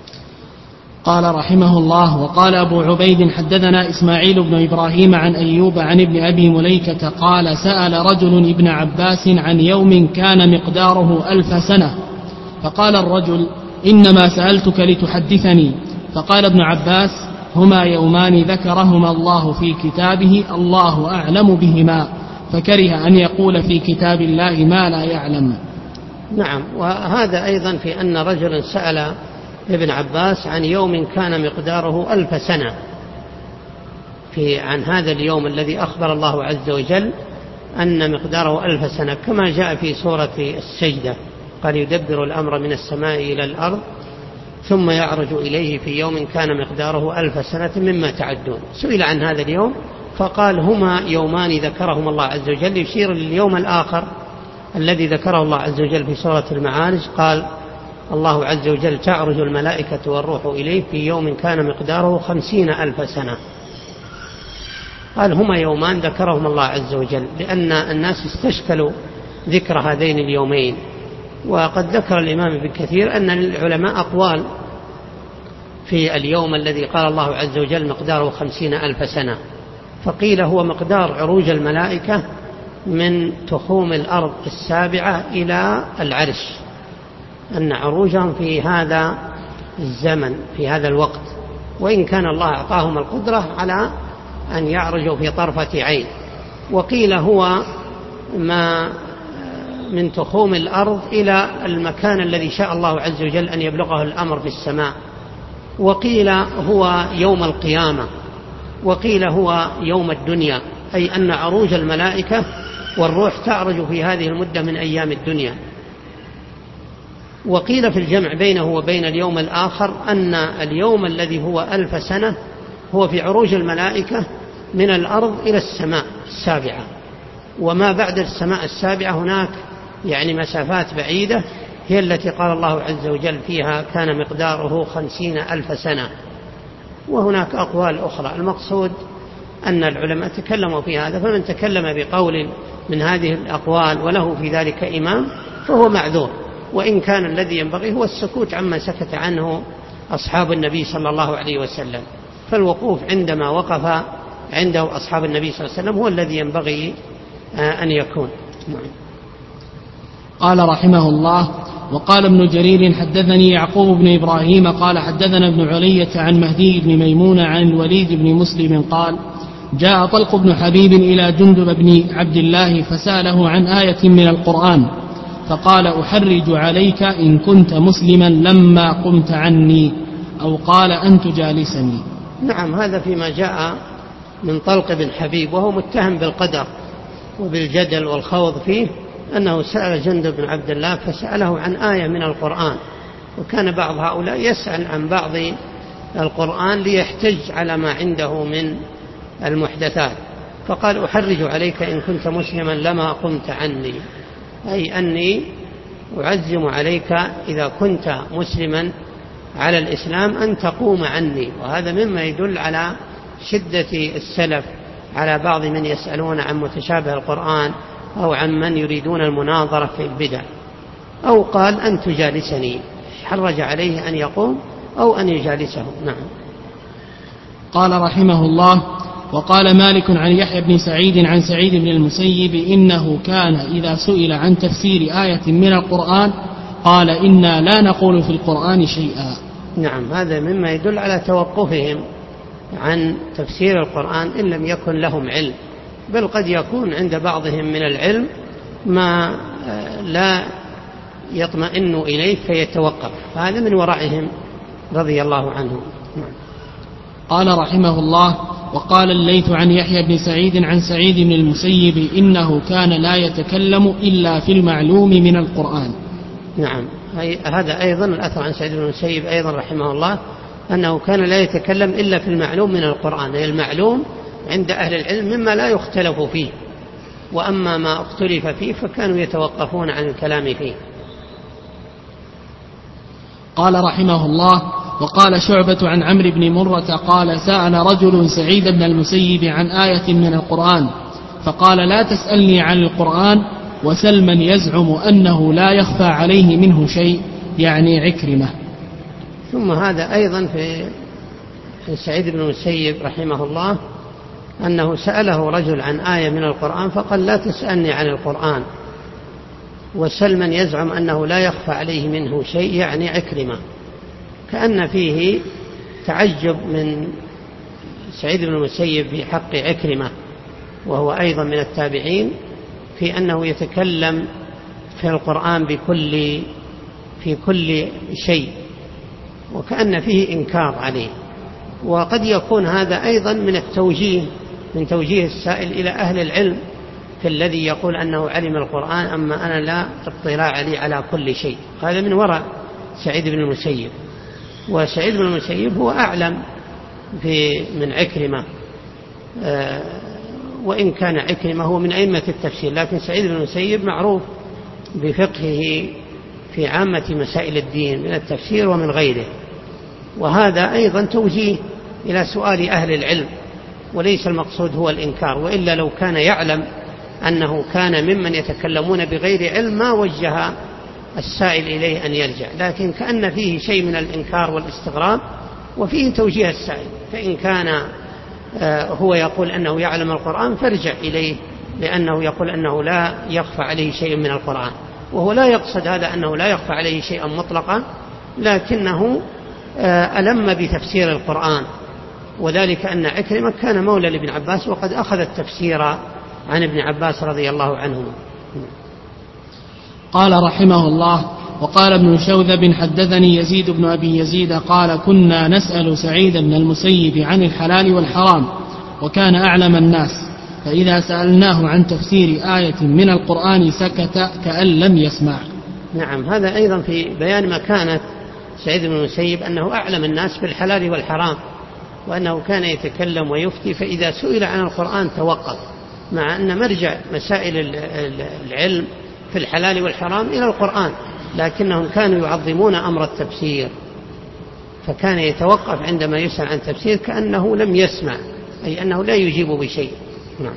قال رحمه الله: وقال أبو عبيد حدثنا إسماعيل بن إبراهيم عن أيوب عن ابن أبي مليكة قال سأل رجل ابن عباس عن يوم كان مقداره 1000 سنة، فقال الرجل: إنما سألتك لتحدثني. فقال ابن عباس: هما يومان ذكرهما الله في كتابه الله أعلم بهما، فكره أن يقول في كتاب الله ما لا يعلم. نعم، وهذا أيضا في أن رجلا سأل ابن عباس عن يوم كان مقداره 1000 سنة، عن هذا اليوم الذي أخبر الله عز وجل أن مقداره 1000 سنة، كما جاء في سورة السجدة قال يدبر الأمر من السماء إلى الأرض ثم يعرج إليه في يوم كان مقداره 1000 سنة مما تعدون. سئل عن هذا اليوم فقال هما يومان ذكرهما الله عز وجل، يشير لليوم الآخر الذي ذكره الله عز وجل في سورة المعارج، قال الله عز وجل تعرج الملائكة والروح إليه في يوم كان مقداره 50,000 سنة. قال هما يومان ذكرهما الله عز وجل، لأن الناس استشكلوا ذكر هذين اليومين. وقد ذكر الإمام ابن كثير أن العلماء أقوال في اليوم الذي قال الله عز وجل مقداره 50,000 سنة، فقيل هو مقدار عروج الملائكة من تخوم الأرض السابعة إلى العرش، أن عروجهم في هذا الزمن في هذا الوقت، وإن كان الله أعطاهم القدرة على أن يعرجوا في طرفة عين. وقيل هو ما من تخوم الأرض إلى المكان الذي شاء الله عز وجل أن يبلغه الأمر في السماء. وقيل هو يوم القيامة، وقيل هو يوم الدنيا، أي أن عروج الملائكة والروح تعرج في هذه المدة من أيام الدنيا. وقيل في الجمع بينه وبين اليوم الآخر أن اليوم الذي هو 1000 سنة هو في عروج الملائكة من الأرض إلى السماء السابعة، وما بعد السماء السابعة هناك يعني مسافات بعيدة هي التي قال الله عز وجل فيها كان مقداره 50,000 سنة. وهناك أقوال أخرى، المقصود أن العلماء تكلموا في هذا، فمن تكلم بقول من هذه الأقوال وله في ذلك إمام فهو معذور، وإن كان الذي ينبغي هو السكوت عما سكت عنه أصحاب النبي صلى الله عليه وسلم، فالوقوف عندما وقف عنده أصحاب النبي صلى الله عليه وسلم هو الذي ينبغي أن يكون. قال رحمه الله: وقال ابن جرير حدثني يعقوب بن إبراهيم قال حدثنا ابن علية عن مهدي بن ميمون عن الوليد بن مسلم قال جاء طلق بن حبيب إلى جندب بن عبد الله فسأله عن آية من القرآن فقال أحرج عليك إن كنت مسلما لما قمت عني، أو قال أن تجالسني. نعم، هذا فيما جاء من طلق بن حبيب، وهو متهم بالقدر وبالجدل والخوض فيه، أنه سأل جندب بن عبد الله فسأله عن آية من القرآن، وكان بعض هؤلاء يسأل عن بعض القرآن ليحتج على ما عنده من المحدثات، فقال أحرج عليك إن كنت مسلما لما قمت عني، أي أني أعزم عليك إذا كنت مسلما على الإسلام أن تقوم عني. وهذا مما يدل على شدة السلف على بعض من يسألون عن متشابه القرآن أو عن من يريدون المناظرة في البدع. أو قال أن تجالسني، حرج عليه أن يقوم أو أن يجالسه. نعم. قال رحمه الله: وقال مالك عن يحيى بن سعيد عن سعيد بن المسيب إنه كان إذا سئل عن تفسير آية من القرآن قال إنا لا نقول في القرآن شيئا. نعم، هذا مما يدل على توقفهم عن تفسير القرآن إن لم يكن لهم علم، بل قد يكون عند بعضهم من العلم ما لا يطمئن إليه فيتوقف، هذا من ورعهم رضي الله عنهم. قال رحمه الله: وقال الليث عن يحيى بن سعيد عن سعيد بن المسيب إنه كان لا يتكلم إلا في المعلوم من القرآن. نعم، هذا أيضا الأثر عن سعيد بن المسيب أيضا رحمه الله أنه كان لا يتكلم إلا في المعلوم من القرآن، أي المعلوم عند أهل العلم مما لا يختلف فيه، وأما ما اختلف فيه فكانوا يتوقفون عن الكلام فيه. قال رحمه الله: وقال شعبة عن عمرو بن مرة قال سأل رجل سعيد بن المسيب عن آية من القرآن فقال لا تسألني عن القرآن وسل من يزعم أنه لا يخفى عليه منه شيء، يعني عكرمة. ثم هذا أيضا في سعيد بن المسيب رحمه الله أنه سأله رجل عن آية من القرآن فقال لا تسألني عن القرآن وسل من يزعم أنه لا يخفى عليه منه شيء، يعني عكرمة. كأن فيه تعجب من سعيد بن المسيب في حق عكرمة وهو أيضا من التابعين في أنه يتكلم في القرآن في كل شيء، وكأن فيه إنكار عليه. وقد يكون هذا أيضا من التوجيه، من توجيه السائل إلى أهل العلم في الذي يقول أنه علم القرآن أما أنا لا اطلاع لي على كل شيء. هذا من وراء سعيد بن المسيب، وسعيد بن المسيب هو أعلم من عكرمة، وإن كان عكرمة هو من أئمة التفسير، لكن سعيد بن المسيب معروف بفقهه في عامة مسائل الدين من التفسير ومن غيره. وهذا أيضا توجيه إلى سؤال أهل العلم، وليس المقصود هو الإنكار، وإلا لو كان يعلم أنه كان ممن يتكلمون بغير علم ما وجه السائل إليه أن يرجع، لكن كأن فيه شيء من الإنكار والاستغراب وفيه توجيه السائل. فإن كان هو يقول أنه يعلم القرآن فارجع إليه، لأنه يقول أنه لا يخفى عليه شيء من القرآن، وهو لا يقصد هذا أنه لا يخفى عليه شيئا مطلقا، لكنه ألم بتفسير القرآن، وذلك أن عكرمة كان مولى لابن عباس وقد أخذ التفسير عن ابن عباس رضي الله عنهما. قال رحمه الله: وقال ابن شوذب حدثني يزيد بن أبي يزيد قال كنا نسأل سعيد بن المسيب عن الحلال والحرام وكان أعلم الناس، فإذا سألناه عن تفسير آية من القرآن سكت كأن لم يسمع. نعم، هذا أيضا في بيان مكانة سعيد بن المسيب أنه أعلم الناس بالحلال والحرام، وأنه كان يتكلم ويفتي، فإذا سئل عن القرآن توقف، مع أن مرجع مسائل العلم في الحلال والحرام إلى القرآن، لكنهم كانوا يعظمون أمر التفسير، فكان يتوقف عندما يسأل عن تفسير كأنه لم يسمع، أي أنه لا يجيب بشيء. نعم.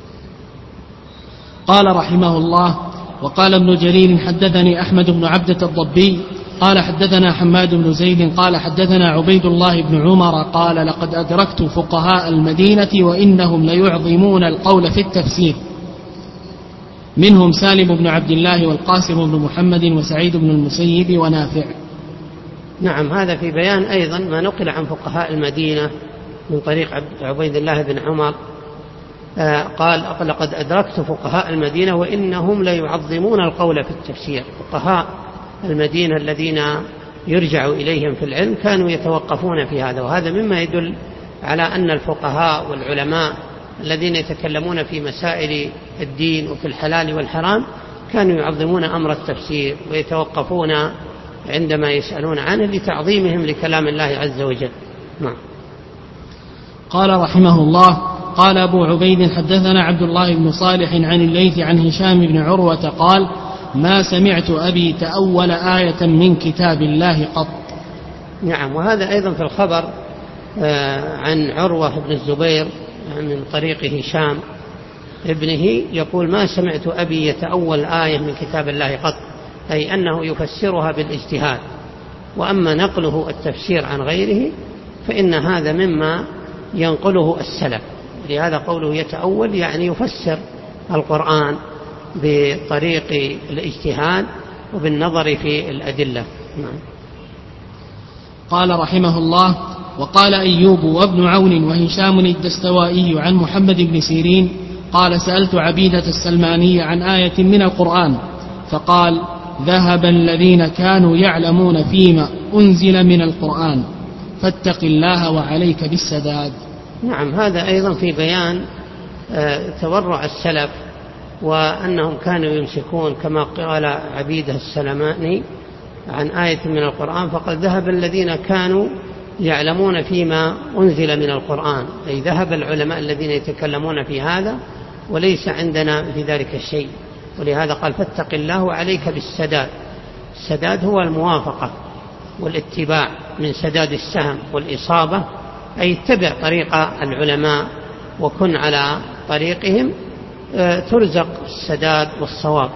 قال رحمه الله: وقال ابن جرير حدثني أحمد بن عبدة الضبي قال حدثنا حماد بن زيد قال حدثنا عبيد الله بن عمر قال لقد أدركت فقهاء المدينة وإنهم ليعظمون القول في التفسير، منهم سالم بن عبد الله والقاسم بن محمد وسعيد بن المسيب ونافع. نعم، هذا في بيان أيضا ما نقل عن فقهاء المدينة من طريق عبيد الله بن عمر قال لقد أدركت فقهاء المدينة وإنهم ليعظمون القول في التفسير. فقهاء المدينة الذين يرجع إليهم في العلم كانوا يتوقفون في هذا، وهذا مما يدل على أن الفقهاء والعلماء الذين يتكلمون في مسائل الدين وفي الحلال والحرام كانوا يعظمون أمر التفسير ويتوقفون عندما يسألون عنه لتعظيمهم لكلام الله عز وجل. نعم. قال رحمه الله: قال أبو عبيد حدثنا عبد الله بن صالح عن الليث عن هشام بن عروة قال: ما سمعت أبي تأول آية من كتاب الله قط. نعم. وهذا أيضا في الخبر عن عروة بن الزبير من طريق هشام ابنه يقول: ما سمعت أبي يتأول آية من كتاب الله قط، أي أنه يفسرها بالاجتهاد. وأما نقله التفسير عن غيره فإن هذا مما ينقله السلف، لهذا قوله يتأول يعني يفسر القرآن بطريق الاجتهاد وبالنظر في الأدلة. نعم. قال رحمه الله: وقال أيوب وابن عون وهشام الدستوائي عن محمد بن سيرين قال: سألت عبيدة السلماني عن آية من القرآن فقال: ذهب الذين كانوا يعلمون فيما أنزل من القرآن فاتق الله وعليك بالسداد. نعم. هذا أيضا في بيان تورع السلف، وأنهم كانوا يمسكون كما قال عبيدة السلماني عن آية من القرآن فقال: ذهب الذين كانوا يعلمون فيما أنزل من القرآن، أي ذهب العلماء الذين يتكلمون في هذا وليس عندنا في ذلك الشيء. ولهذا قال: فاتق الله وعليك بالسداد. السداد هو الموافقة والاتباع، من سداد السهم والإصابة، أي اتبع طريق العلماء وكن على طريقهم ترزق السداد والصواب.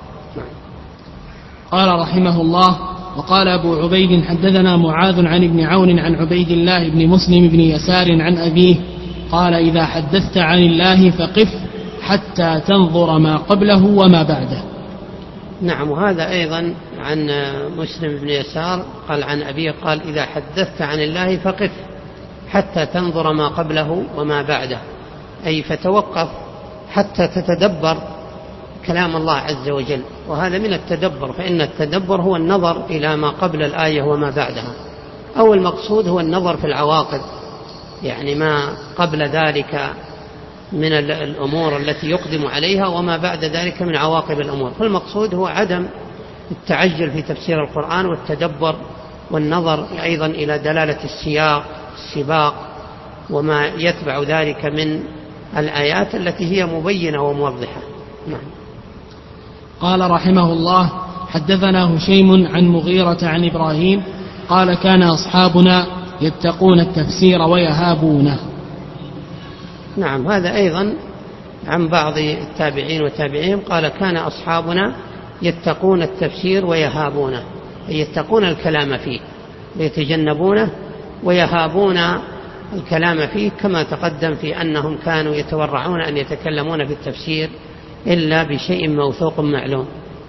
قال رحمه الله: وقال أبو عبيد حدثنا معاذ عن ابن عون عن عبيد الله بن مسلم بن يسار عن أبيه قال: إذا حدثت عن الله فقف حتى تنظر ما قبله وما بعده. نعم. وهذا أيضا عن مسلم بن يسار قال عن أبيه قال: إذا حدثت عن الله فقف حتى تنظر ما قبله وما بعده، أي فتوقف حتى تتدبر كلام الله عز وجل. وهذا من التدبر، فإن التدبر هو النظر إلى ما قبل الآية وما بعدها، أو المقصود هو النظر في العواقب، يعني ما قبل ذلك من الأمور التي يقدم عليها وما بعد ذلك من عواقب الأمور. فالمقصود هو عدم التعجل في تفسير القرآن والتدبر والنظر أيضا إلى دلالة السياق السباق وما يتبع ذلك من الآيات التي هي مبينة وموضحة. نعم. قال رحمه الله: حدثنا هشيم عن مغيرة عن إبراهيم قال: كان أصحابنا يتقون التفسير ويهابونه. نعم. هذا أيضا عن بعض التابعين وتابعيهم قال: كان أصحابنا يتقون التفسير ويهابونه، أي يتقون الكلام فيه ويتجنبونه ويهابون الكلام فيه، كما تقدم في أنهم كانوا يتورعون أن يتكلمون في التفسير إلا بشيء موثوق معلوم.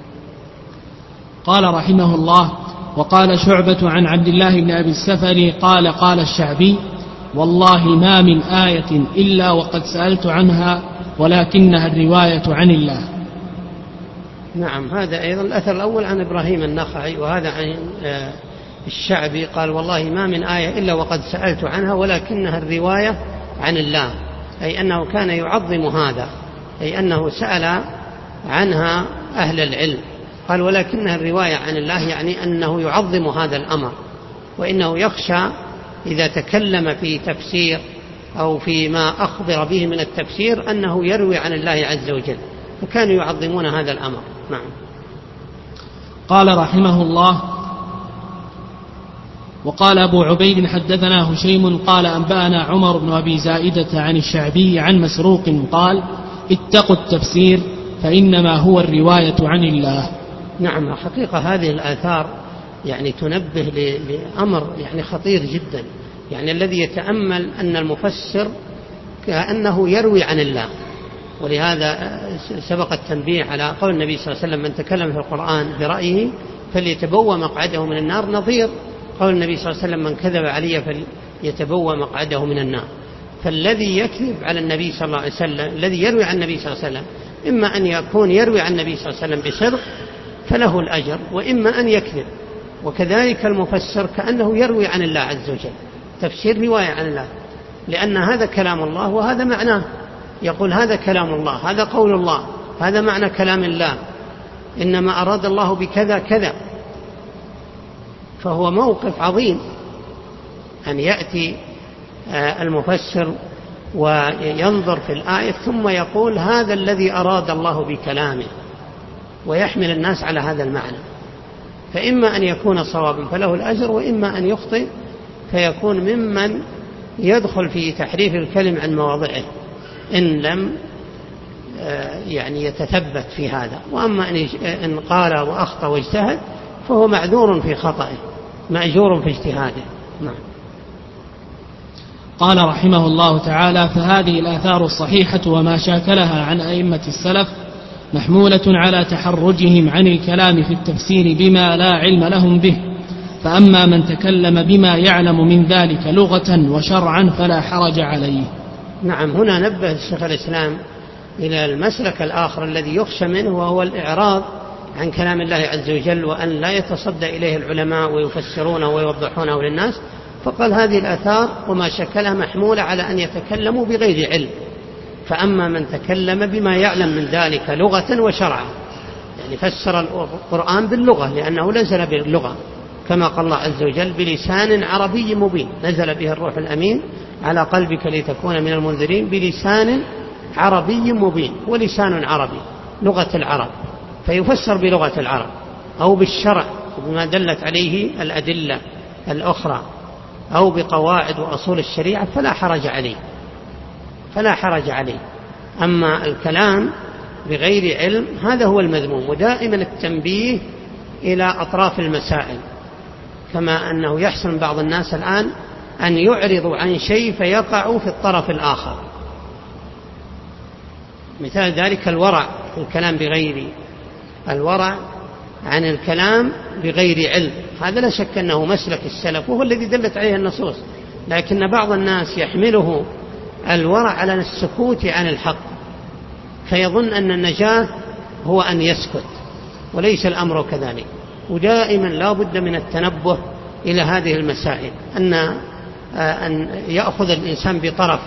قال رحمه الله: وقال شعبة عن عبد الله بن أبي السفر قال: قال الشعبي: والله ما من آية إلا وقد سألت عنها ولكنها الرواية عن الله. نعم. هذا أيضا الأثر الأول عن إبراهيم النخعي، وهذا عن الشعبي قال: والله ما من آية إلا وقد سألت عنها ولكنها الرواية عن الله، أي أنه كان يعظم هذا، أي أنه سأل عنها أهل العلم. قال: ولكنها الرواية عن الله، يعني أنه يعظم هذا الأمر، وإنه يخشى إذا تكلم في تفسير أو فيما أخبر به من التفسير أنه يروي عن الله عز وجل، فكانوا يعظمون هذا الأمر. نعم. قال رحمه الله: وقال أبو عبيد حدثنا هشيم قال: أنبأنا عمر بن أبي زائدة عن الشعبي عن مسروق قال: اتقوا التفسير فإنما هو الرواية عن الله. نعم. حقيقة هذه الآثار يعني تنبه لأمر يعني خطير جدا، يعني الذي يتأمل أن المفسر كأنه يروي عن الله. ولهذا سبق التنبيه على قول النبي صلى الله عليه وسلم: من تكلم في القرآن برأيه فليتبوأ مقعده من النار، نظير قول النبي صلى الله عليه وسلم: من كذب علي فليتبوأ مقعده من النار. فالذي يكذب على النبي صلى الله عليه وسلم، الذي يروي عن النبي صلى الله عليه وسلم، إما أن يكون يروي عن النبي صلى الله عليه وسلم بصدق فله الأجر، وإما أن يكذب. وكذلك المفسر كأنه يروي عن الله عز وجل، تفسير رواية عن الله، لأن هذا كلام الله وهذا معناه، يقول هذا كلام الله، هذا قول الله، هذا معنى كلام الله، إنما أراد الله بكذا كذا. فهو موقف عظيم، أن يأتي المفسر وينظر في الآية ثم يقول هذا الذي أراد الله بكلامه، ويحمل الناس على هذا المعنى، فإما أن يكون صوابا فله الأجر، وإما أن يخطئ فيكون ممن يدخل في تحريف الكلم عن مواضعه إن لم يعني يتثبت في هذا. وأما إن قال وأخطأ واجتهد فهو معذور في خطئه مأجور في اجتهاده. نعم. قال رحمه الله تعالى: فهذه الآثار الصحيحة وما شاكلها عن أئمة السلف محمولة على تحرجهم عن الكلام في التفسير بما لا علم لهم به، فأما من تكلم بما يعلم من ذلك لغة وشرعا فلا حرج عليه. نعم. هنا نبه الشيخ الإسلام إلى المسلك الآخر الذي يخشى منه، وهو الإعراض عن كلام الله عز وجل، وأن لا يتصدى إليه العلماء ويفسرونه ويوضحونه للناس. فقال هذه الآثار وما شكلها محمولة على أن يتكلموا بغير علم، فأما من تكلم بما يعلم من ذلك لغة وشرعا، يعني فسر القرآن باللغة لأنه نزل باللغة كما قال الله عز وجل: بلسان عربي مبين نزل به الروح الأمين على قلبك لتكون من المنذرين بلسان عربي مبين. ولسان عربي لغة العرب، فيفسر بلغة العرب أو بالشرع بما دلت عليه الأدلة الأخرى أو بقواعد وأصول الشريعة فلا حرج عليه. أما الكلام بغير علم هذا هو المذموم. ودائما التنبيه إلى أطراف المسائل، كما أنه يحسن بعض الناس الآن أن يعرضوا عن شيء فيقعوا في الطرف الآخر. مثال ذلك الورع عن الكلام بغير علم، هذا لا شك أنه مسلك السلف وهو الذي دلت عليه النصوص، لكن بعض الناس يحمله الورع على السكوت عن الحق، فيظن أن النجاة هو أن يسكت، وليس الأمر كذلك. ودائما لا بد من التنبه إلى هذه المسائل، أن يأخذ الإنسان بطرف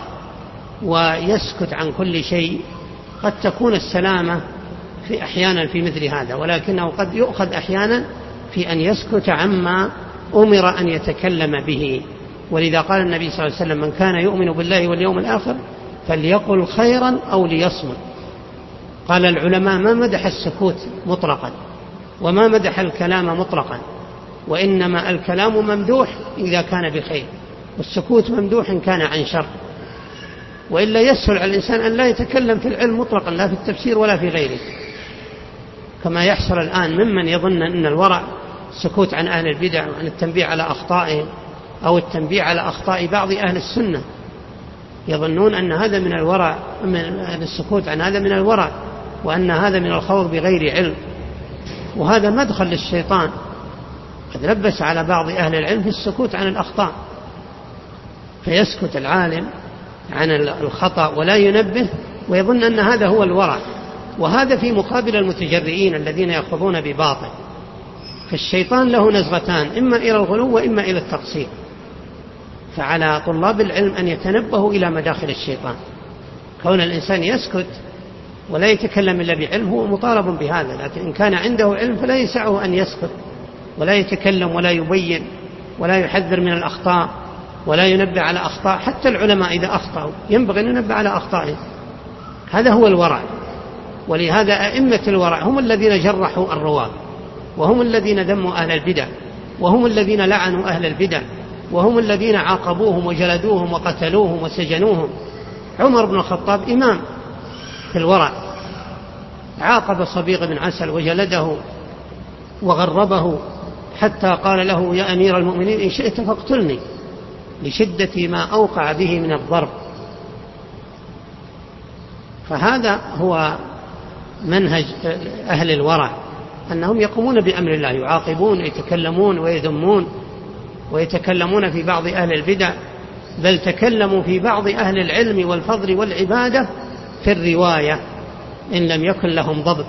ويسكت عن كل شيء. قد تكون السلامة أحيانا في مثل هذا، ولكنه قد يؤخذ أحيانا في أن يسكت عما أمر أن يتكلم به. ولذا قال النبي صلى الله عليه وسلم: من كان يؤمن بالله واليوم الآخر فليقل خيرا أو ليصمت. قال العلماء: ما مدح السكوت مطلقا وما مدح الكلام مطلقا، وإنما الكلام ممدوح إذا كان بخير، والسكوت ممدوح إن كان عن شر. وإلا يسهل على الإنسان أن لا يتكلم في العلم مطلقا، لا في التفسير ولا في غيره، كما يحصل الآن ممن يظن أن الورع السكوت عن أهل البدع وعن التنبيه على أخطائهم أو التنبيه على أخطاء بعض أهل السنة، يظنون أن هذا من الورع، من السكوت عن هذا من الورع، وأن هذا من الخوض بغير علم. وهذا مدخل للشيطان، قد لبس على بعض أهل العلم في السكوت عن الأخطاء، فيسكت العالم عن الخطأ ولا ينبه ويظن أن هذا هو الورع، وهذا في مقابل المتجرئين الذين يأخذون بباطل. فالشيطان له نزغتان، إما إلى الغلو وإما إلى التقصير، فعلى طلاب العلم أن يتنبهوا إلى مداخل الشيطان. كون الإنسان يسكت ولا يتكلم إلا بعلم هو مطالب بهذا، لكن إن كان عنده علم فلا يسعه أن يسكت ولا يتكلم ولا يبين ولا يحذر من الأخطاء ولا ينبه على أخطاء. حتى العلماء إذا أخطأوا ينبغي أن ينبه على أخطائهم، هذا هو الورع. ولهذا أئمة الورع هم الذين جرحوا الرواة، وهم الذين ذموا أهل البدع، وهم الذين لعنوا أهل البدع، وهم الذين عاقبوهم وجلدوهم وقتلوهم وسجنوهم. عمر بن الخطاب إمام في الورع، عاقب صبيغ بن عسل وجلده وغربه حتى قال له: يا أمير المؤمنين إن شئت فاقتلني، لشدة ما أوقع به من الضرب. فهذا هو منهج أهل الورع، أنهم يقومون بأمر الله، يعاقبون ويتكلمون ويذمون ويتكلمون في بعض أهل البدع، بل تكلموا في بعض أهل العلم والفضل والعبادة في الرواية إن لم يكن لهم ضبط.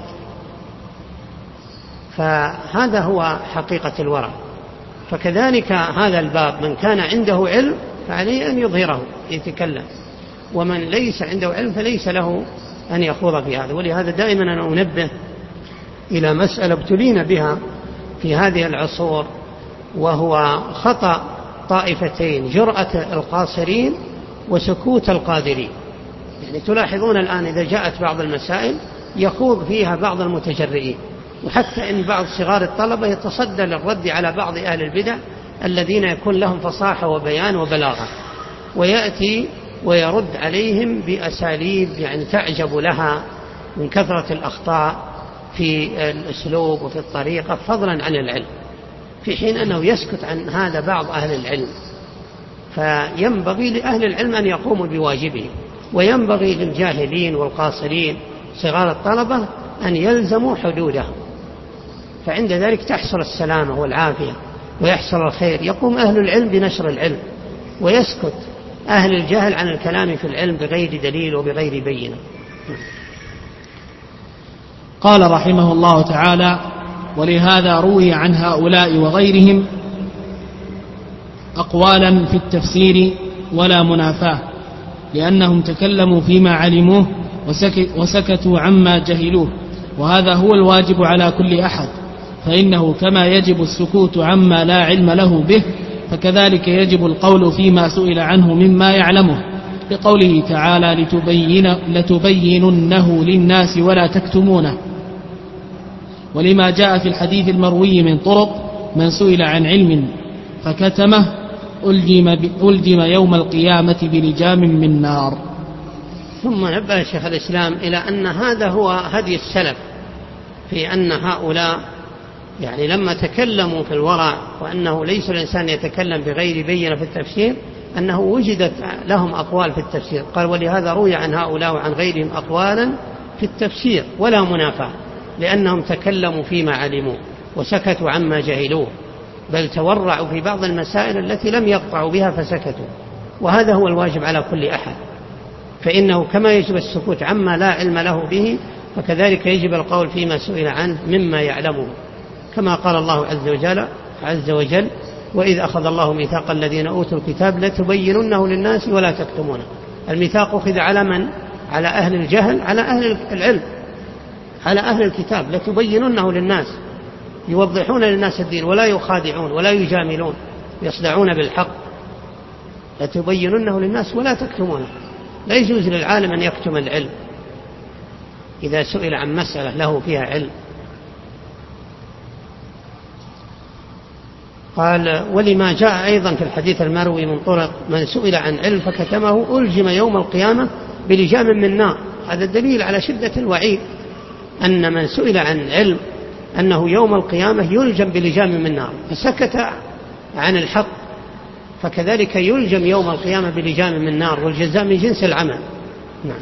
فهذا هو حقيقة الورع. فكذلك هذا الباب، من كان عنده علم فعليه أن يظهره يتكلم، ومن ليس عنده علم فليس له أن يخوض في هذا. ولهذا دائما أنا أنبه إلى مسألة ابتلينا بها في هذه العصور، وهو خطأ الطائفتين: جرأة القاصرين وسكوت القادرين. يعني تلاحظون الآن إذا جاءت بعض المسائل يخوض فيها بعض المتجرئين، وحتى إن بعض صغار الطلبة يتصدى للرد على بعض أهل البدع الذين يكون لهم فصاحة وبيان وبلاغة، ويأتي ويرد عليهم بأساليب يعني تعجب لها من كثرة الأخطاء في الأسلوب وفي الطريقة فضلا عن العلم، في حين أنه يسكت عن هذا بعض أهل العلم. فينبغي لأهل العلم أن يقوموا بواجبهم، وينبغي للجاهلين والقاصرين صغار الطلبة أن يلزموا حدودهم، فعند ذلك تحصل السلامة والعافية ويحصل الخير. يقوم أهل العلم بنشر العلم، ويسكت أهل الجهل عن الكلام في العلم بغير دليل وبغير بينة. قال رحمه الله تعالى: ولهذا روي عن هؤلاء وغيرهم أقوالا في التفسير ولا منافاة، لأنهم تكلموا فيما علموه وسكتوا عما جهلوه، وهذا هو الواجب على كل أحد، فإنه كما يجب السكوت عما لا علم له به، فكذلك يجب القول فيما سئل عنه مما يعلمه، لقوله تعالى: لتبيننه للناس ولا تكتمونه. ولما جاء في الحديث المروي من طرق: من سئل عن علم فكتمه ألجم يوم القيامة بلجام من نار. ثم نبه شيخ الإسلام إلى أن هذا هو هدي السلف، في أن هؤلاء يعني لما تكلموا في الورع وأنه ليس الإنسان يتكلم بغير بينة في التفسير، أنه وجدت لهم أقوال في التفسير. قال: ولهذا روي عن هؤلاء وعن غيرهم أقوالا في التفسير ولا منافاة، لأنهم تكلموا فيما علموا وسكتوا عما جهلوه، بل تورعوا في بعض المسائل التي لم يقطعوا بها فسكتوا، وهذا هو الواجب على كل أحد. فإنه كما يجب السكوت عما لا علم له به، فكذلك يجب القول فيما سئل عنه مما يعلمه، كما قال الله عز وجل: وإذ أخذ الله ميثاق الذين أوتوا الكتاب لتبيننه للناس ولا تكتمونه. الميثاق أخذ على من؟ على أهل الجهل، على أهل العلم، على أهل الكتاب. لتبيننه للناس، يوضحون للناس الدين ولا يخادعون ولا يجاملون، يصدعون بالحق. لتبيننه للناس ولا تكتمونه. لا يجوز للعالم أن يكتم العلم إذا سئل عن مسألة له فيها علم. قال: ولما جاء أيضا في الحديث المروي من طرق: من سئل عن علم فكتمه ألجم يوم القيامة بلجام من نار. هذا الدليل على شدة الوعيد، أن من سئل عن علم أنه يوم القيامة يلجم بلجام من نار، فسكت عن الحق، فكذلك يلجم يوم القيامة بلجام من نار، والجزاء من جنس العمل. نعم.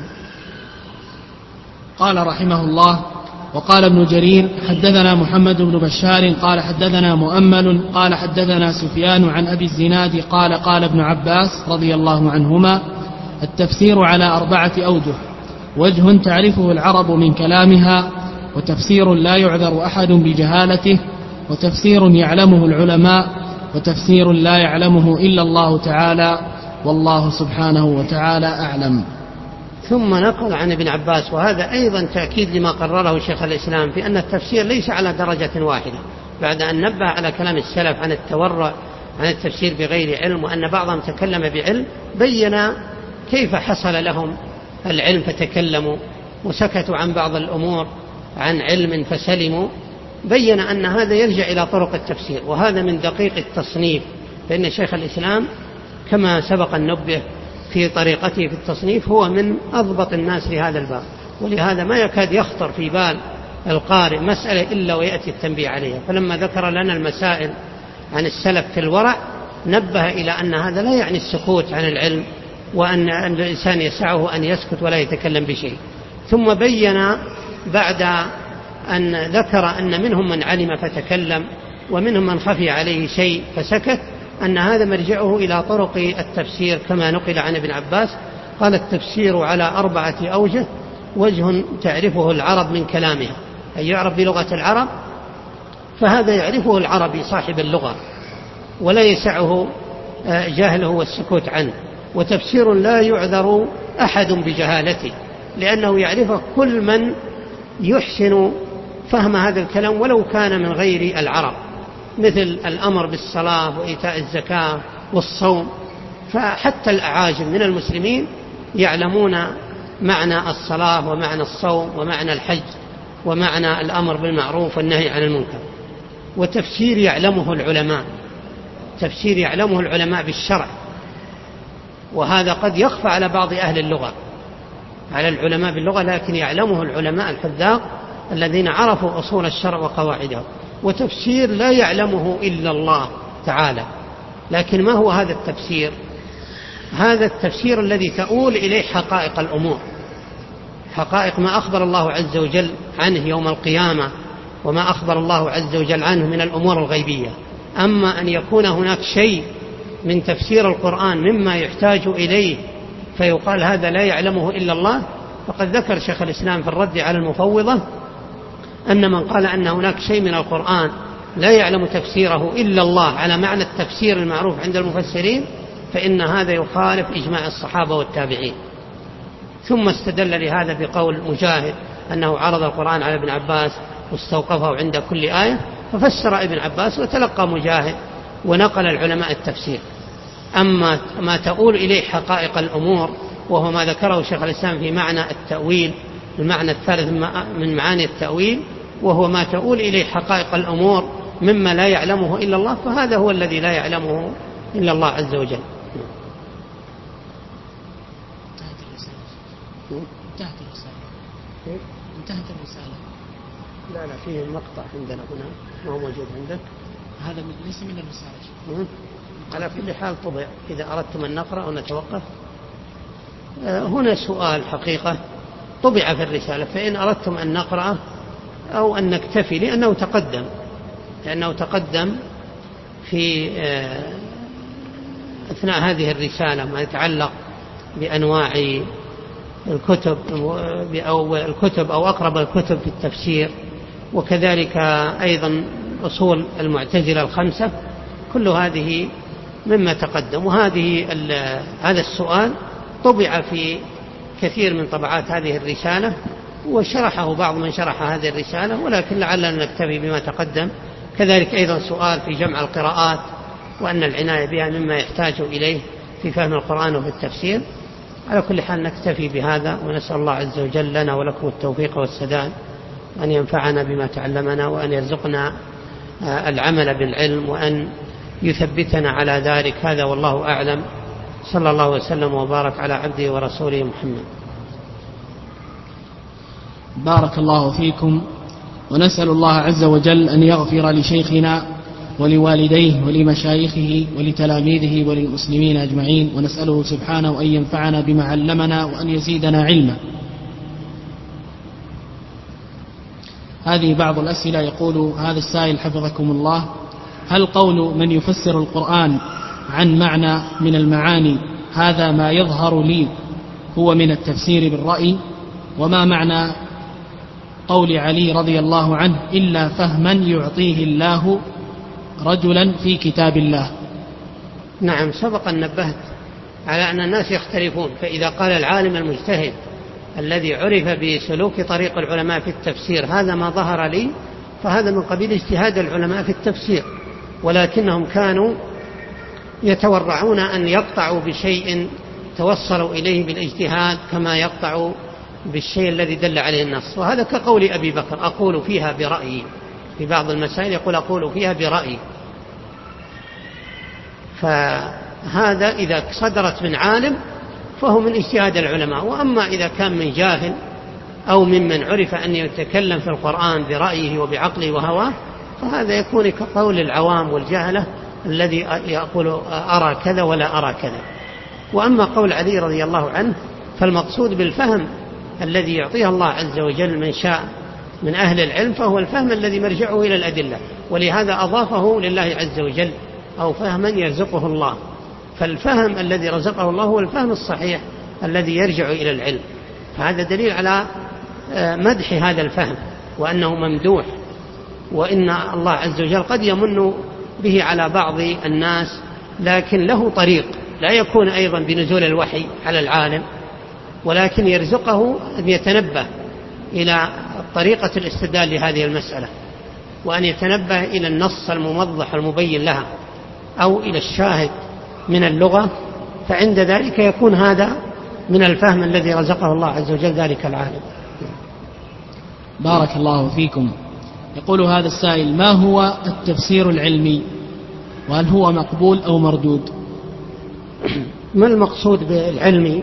قال رحمه الله: وقال ابن جرير: حدثنا محمد بن بشار قال حدثنا مؤمل قال حدثنا سفيان عن أبي الزناد قال: قال ابن عباس رضي الله عنهما: التفسير على 4 أوجه: وجه تعرفه العرب من كلامها، وتفسير لا يعذر أحد بجهالته، وتفسير يعلمه العلماء، وتفسير لا يعلمه إلا الله تعالى، والله سبحانه وتعالى أعلم. ثم نقل عن ابن عباس، وهذا أيضا تأكيد لما قرره شيخ الإسلام في أن التفسير ليس على درجة واحدة، بعد أن نبه على كلام السلف عن التورع عن التفسير بغير علم، وأن بعضهم تكلم بعلم، بين كيف حصل لهم العلم فتكلموا، وسكتوا عن بعض الأمور عن علم فسلموا. بين أن هذا يرجع إلى طرق التفسير، وهذا من دقيق التصنيف، فإن شيخ الإسلام كما سبق النبه في طريقته في التصنيف هو من أضبط الناس لهذا الباب، ولهذا ما يكاد يخطر في بال القارئ مسألة إلا ويأتي التنبيه عليها. فلما ذكر لنا المسائل عن السلف في الورع نبه إلى أن هذا لا يعني السكوت عن العلم، وأن الإنسان يسعه أن يسكت ولا يتكلم بشيء. ثم بين بعد أن ذكر أن منهم من علم فتكلم ومنهم من خفي عليه شيء فسكت، أن هذا مرجعه إلى طرق التفسير كما نقل عن ابن عباس. قال: التفسير على 4 أوجه: وجه تعرفه العرب من كلامها، أي يعرف بلغة العرب، فهذا يعرفه العربي صاحب اللغة ولا يسعه جهله والسكوت عنه. وتفسير لا يعذر أحد بجهالته، لأنه يعرفه كل من يحسن فهم هذا الكلام ولو كان من غير العرب، مثل الأمر بالصلاة وإيتاء الزكاة والصوم. فحتى الأعاجم من المسلمين يعلمون معنى الصلاة ومعنى الصوم ومعنى الحج ومعنى الأمر بالمعروف والنهي عن المنكر. وتفسير يعلمه العلماء، تفسير يعلمه العلماء بالشرع، وهذا قد يخفى على بعض أهل اللغة، على العلماء باللغة، لكن يعلمه العلماء الحذاق الذين عرفوا أصول الشرع وقواعده. وتفسير لا يعلمه إلا الله تعالى. لكن ما هو هذا التفسير؟ هذا التفسير الذي تؤول إليه حقائق الأمور، حقائق ما أخبر الله عز وجل عنه يوم القيامة وما أخبر الله عز وجل عنه من الأمور الغيبية. أما أن يكون هناك شيء من تفسير القرآن مما يحتاج إليه فيقال هذا لا يعلمه إلا الله، فقد ذكر شيخ الإسلام في الرد على المفوضة أن من قال أن هناك شيء من القرآن لا يعلم تفسيره إلا الله على معنى التفسير المعروف عند المفسرين فإن هذا يخالف إجماع الصحابة والتابعين. ثم استدل لهذا بقول مجاهد أنه عرض القرآن على ابن عباس واستوقفه عند كل آية، ففسر ابن عباس وتلقى مجاهد ونقل العلماء التفسير. أما ما تؤول إليه حقائق الأمور وهو ما ذكره شيخ الإسلام في معنى التأويل، المعنى الثالث من معاني التأويل، وهو ما تؤول إليه حقائق الأمور مما لا يعلمه إلا الله، فهذا هو الذي لا يعلمه إلا الله عز وجل. انتهت الرسالة. لا فيه المقطع عندنا هنا ما هو موجود عندك. هذا ليس من الرسالة. على كل حال طبع، إذا أردتم أن نقرأ أو نتوقف. هنا سؤال حقيقة طبع في الرسالة، فإن أردتم أن نقرأ أو أن نكتفي لأنه تقدم في أثناء هذه الرسالة ما يتعلق بأنواع الكتب أو أقرب الكتب في التفسير، وكذلك أيضا أصول المعتزلة الخمسة، كل هذه مما تقدم. هذا السؤال طبع في كثير من طبعات هذه الرسالة وشرحه بعض من شرح هذه الرسالة، ولكن لعلنا نكتفي بما تقدم. كذلك أيضا سؤال في جمع القراءات وأن العناية بها مما يحتاج إليه في فهم القرآن وفي التفسير. على كل حال نكتفي بهذا، ونسأل الله عز وجل لنا ولكم التوفيق والسداد، وأن ينفعنا بما تعلمنا، وأن يرزقنا العمل بالعلم، وأن يثبتنا على ذلك. هذا والله أعلم. صلى الله وسلم وبارك على عبده ورسوله محمد. بارك الله فيكم، ونسأل الله عز وجل أن يغفر لشيخنا ولوالديه ولمشايخه ولتلاميذه وللمسلمين أجمعين، ونسأله سبحانه أن ينفعنا بما علمنا وأن يزيدنا علما. هذه بعض الأسئلة. يقول هذا السائل حفظكم الله: هل قول من يفسر القرآن عن معنى من المعاني هذا ما يظهر لي هو من التفسير بالرأي؟ وما معنى قول علي رضي الله عنه: إلا فهما يعطيه الله رجلا في كتاب الله؟ نعم، سبق أن نبهت على أن الناس يختلفون، فإذا قال العالم المجتهد الذي عرف بسلوك طريق العلماء في التفسير هذا ما ظهر لي، فهذا من قبيل اجتهاد العلماء في التفسير، ولكنهم كانوا يتورعون أن يقطعوا بشيء توصلوا إليه بالاجتهاد كما يقطعوا بالشيء الذي دل عليه النص. وهذا كقول أبي بكر: أقول فيها برأيي. في بعض المسائل يقول: أقول فيها برأيي. فهذا إذا صدرت من عالم فهو من اجتهاد العلماء. وأما إذا كان من جاهل أو ممن عرف أن يتكلم في القرآن برأيه وبعقله وهواه، فهذا يكون كقول العوام والجهلة الذي يقول أرى كذا ولا أرى كذا. وأما قول علي رضي الله عنه فالمقصود بالفهم الذي يعطيه الله عز وجل من شاء من أهل العلم، فهو الفهم الذي مرجعه إلى الأدلة، ولهذا أضافه لله عز وجل: أو فهما يرزقه الله. فالفهم الذي رزقه الله هو الفهم الصحيح الذي يرجع إلى العلم. فهذا دليل على مدح هذا الفهم وأنه ممدوح، وإن الله عز وجل قد يمن به على بعض الناس، لكن له طريق لا يكون أيضا بنزول الوحي على العالم، ولكن يرزقه أن يتنبه إلى طريقة الاستدلال لهذه المسألة، وأن يتنبه إلى النص الموضح المبين لها، أو إلى الشاهد من اللغة، فعند ذلك يكون هذا من الفهم الذي رزقه الله عز وجل ذلك العالم. بارك الله فيكم. يقول هذا السائل: ما هو التفسير العلمي؟ وهل هو مقبول أو مردود؟ ما المقصود بالعلمي؟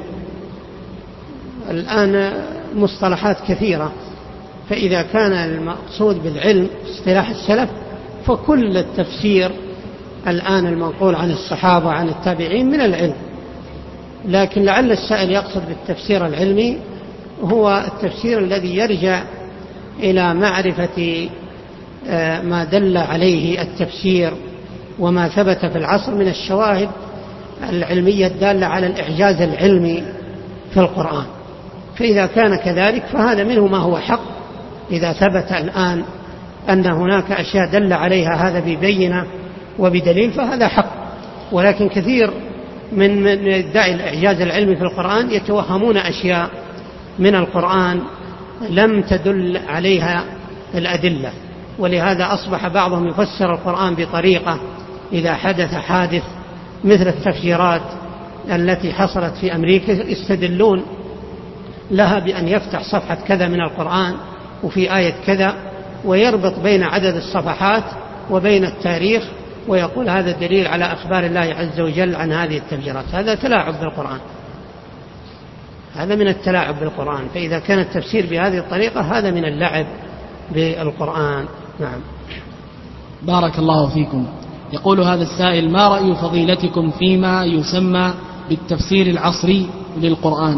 الآن مصطلحات كثيرة، فإذا كان المقصود بالعلم اصطلاح السلف فكل التفسير الآن المنقول عن الصحابة وعن التابعين من العلم، لكن لعل السائل يقصد بالتفسير العلمي هو التفسير الذي يرجع إلى معرفة ما دل عليه التفسير وما ثبت في العصر من الشواهد العلمية الدالة على الإعجاز العلمي في القرآن. فإذا كان كذلك فهذا منه ما هو حق، إذا ثبت الآن أن هناك أشياء دل عليها هذا ببينة وبدليل فهذا حق. ولكن كثير من يدعي الإعجاز العلمي في القرآن يتوهمون أشياء من القرآن لم تدل عليها الأدلة، ولهذا أصبح بعضهم يفسر القرآن بطريقة إذا حدث حادث مثل التفجيرات التي حصلت في أمريكا يستدلون لها بأن يفتح صفحة كذا من القرآن وفي آية كذا ويربط بين عدد الصفحات وبين التاريخ ويقول هذا دليل على أخبار الله عز وجل عن هذه التفجيرات. هذا تلاعب بالقرآن، هذا من التلاعب بالقرآن. فإذا كان التفسير بهذه الطريقة هذا من اللعب بالقرآن. نعم. بارك الله فيكم. يقول هذا السائل: ما رأي فضيلتكم فيما يسمى بالتفسير العصري للقرآن؟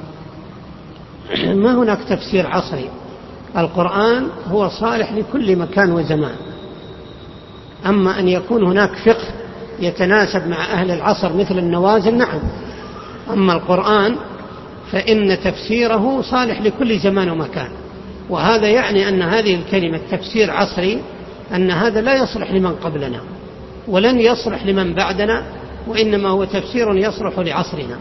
ما هناك تفسير عصري، القرآن هو صالح لكل مكان وزمان. أما أن يكون هناك فقه يتناسب مع أهل العصر مثل النوازل، نعم. أما القرآن فإن تفسيره صالح لكل زمان ومكان، وهذا يعني أن هذه الكلمة تفسير عصري أن هذا لا يصلح لمن قبلنا ولن يصلح لمن بعدنا، وإنما هو تفسير يصلح لعصرنا.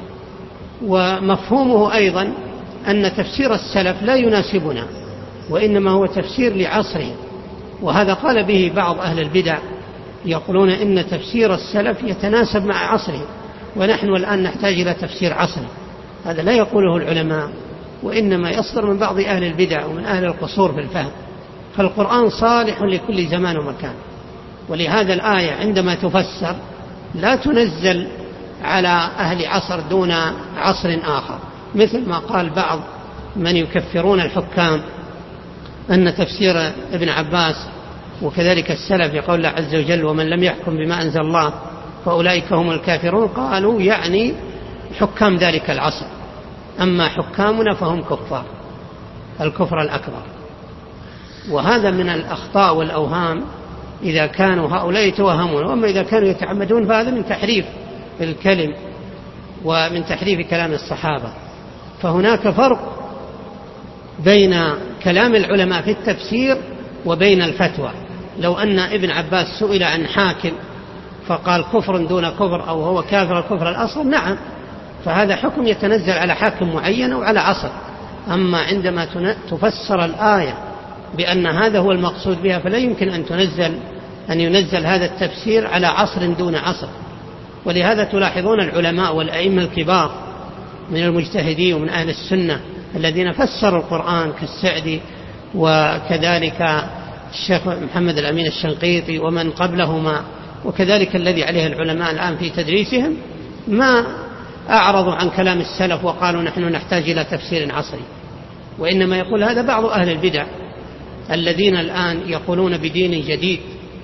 ومفهومه أيضا أن تفسير السلف لا يناسبنا وإنما هو تفسير لعصره، وهذا قال به بعض أهل البدع يقولون إن تفسير السلف يتناسب مع عصره ونحن الآن نحتاج إلى تفسير عصري. هذا لا يقوله العلماء وإنما يصدر من بعض أهل البدع ومن أهل القصور في الفهم. فالقرآن صالح لكل زمان ومكان، ولهذا الآية عندما تفسر لا تنزل على أهل عصر دون عصر آخر، مثل ما قال بعض من يكفرون الحكام أن تفسير ابن عباس وكذلك السلف يقول الله عز وجل: ومن لم يحكم بما أنزل الله فأولئك هم الكافرون، قالوا يعني حكام ذلك العصر، أما حكامنا فهم كفار، الكفر الأكبر. وهذا من الأخطاء والأوهام إذا كانوا هؤلاء يتوهمون، وأما إذا كانوا يتعمدون فهذا من تحريف الكلم ومن تحريف كلام الصحابة. فهناك فرق بين كلام العلماء في التفسير وبين الفتوى. لو أن ابن عباس سئل عن حاكم فقال كفر دون كفر أو هو كافر الكفر الأصغر، نعم، فهذا حكم يتنزل على حاكم معين أو على عصر. أما عندما تفسر الآية بأن هذا هو المقصود بها فلا يمكن أن ينزل هذا التفسير على عصر دون عصر. ولهذا تلاحظون العلماء والأئمة الكبار من المجتهدين ومن أهل السنة الذين فسروا القرآن كالسعدي وكذلك الشيخ محمد الأمين الشنقيطي ومن قبلهما، وكذلك الذي عليه العلماء الآن في تدريسهم، ما أعرضوا عن كلام السلف وقالوا نحن نحتاج إلى تفسير عصري، وإنما يقول هذا بعض أهل البدع الذين الآن يقولون بدين جديد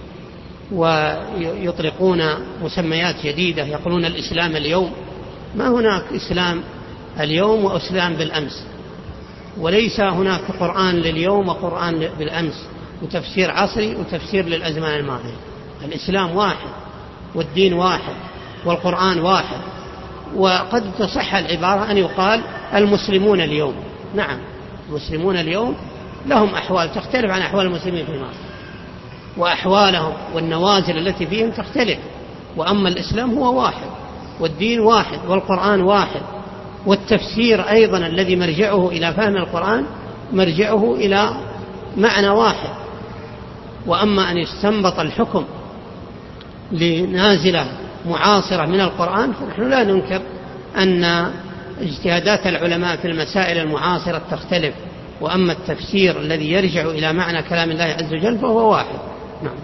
ويطلقون مسميات جديدة، يقولون الإسلام اليوم. ما هناك إسلام اليوم وإسلام بالأمس، وليس هناك قرآن لليوم وقرآن بالأمس وتفسير عصري وتفسير للأزمان الماضية. الإسلام واحد والدين واحد والقرآن واحد. وقد تصح العبارة أن يقال المسلمون اليوم، نعم، المسلمون اليوم لهم أحوال تختلف عن أحوال المسلمين في الماضي، وأحوالهم والنوازل التي فيهم تختلف. وأما الإسلام هو واحد والدين واحد والقرآن واحد، والتفسير أيضا الذي مرجعه إلى فهم القرآن مرجعه إلى معنى واحد. وأما أن يستنبط الحكم لنازلة معاصرة من القرآن، فنحن لا ننكر أن اجتهادات العلماء في المسائل المعاصرة تختلف، وأما التفسير الذي يرجع إلى معنى كلام الله عز وجل فهو واحد. نعم.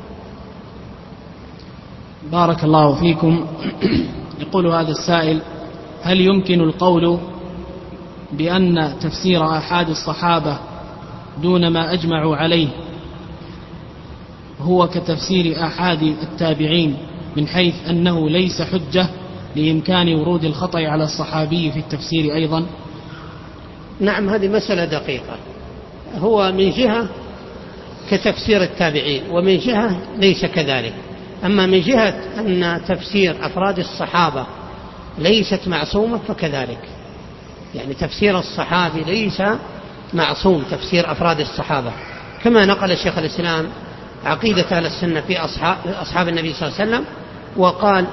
بارك الله فيكم. يقول هذا السائل: هل يمكن القول بأن تفسير آحاد الصحابة دون ما أجمعوا عليه هو كتفسير آحاد التابعين، من حيث أنه ليس حجة لإمكان ورود الخطأ على الصحابي في التفسير أيضا؟ نعم، هذه مسألة دقيقة. هو من جهة كتفسير التابعين، ومن جهة ليس كذلك. أما من جهة أن تفسير أفراد الصحابة ليست معصومة فكذلك، يعني تفسير الصحابي ليس معصوم تفسير أفراد الصحابة، كما نقل شيخ الإسلام عقيدة أهل السنة في أصحاب النبي صلى الله عليه وسلم، وقال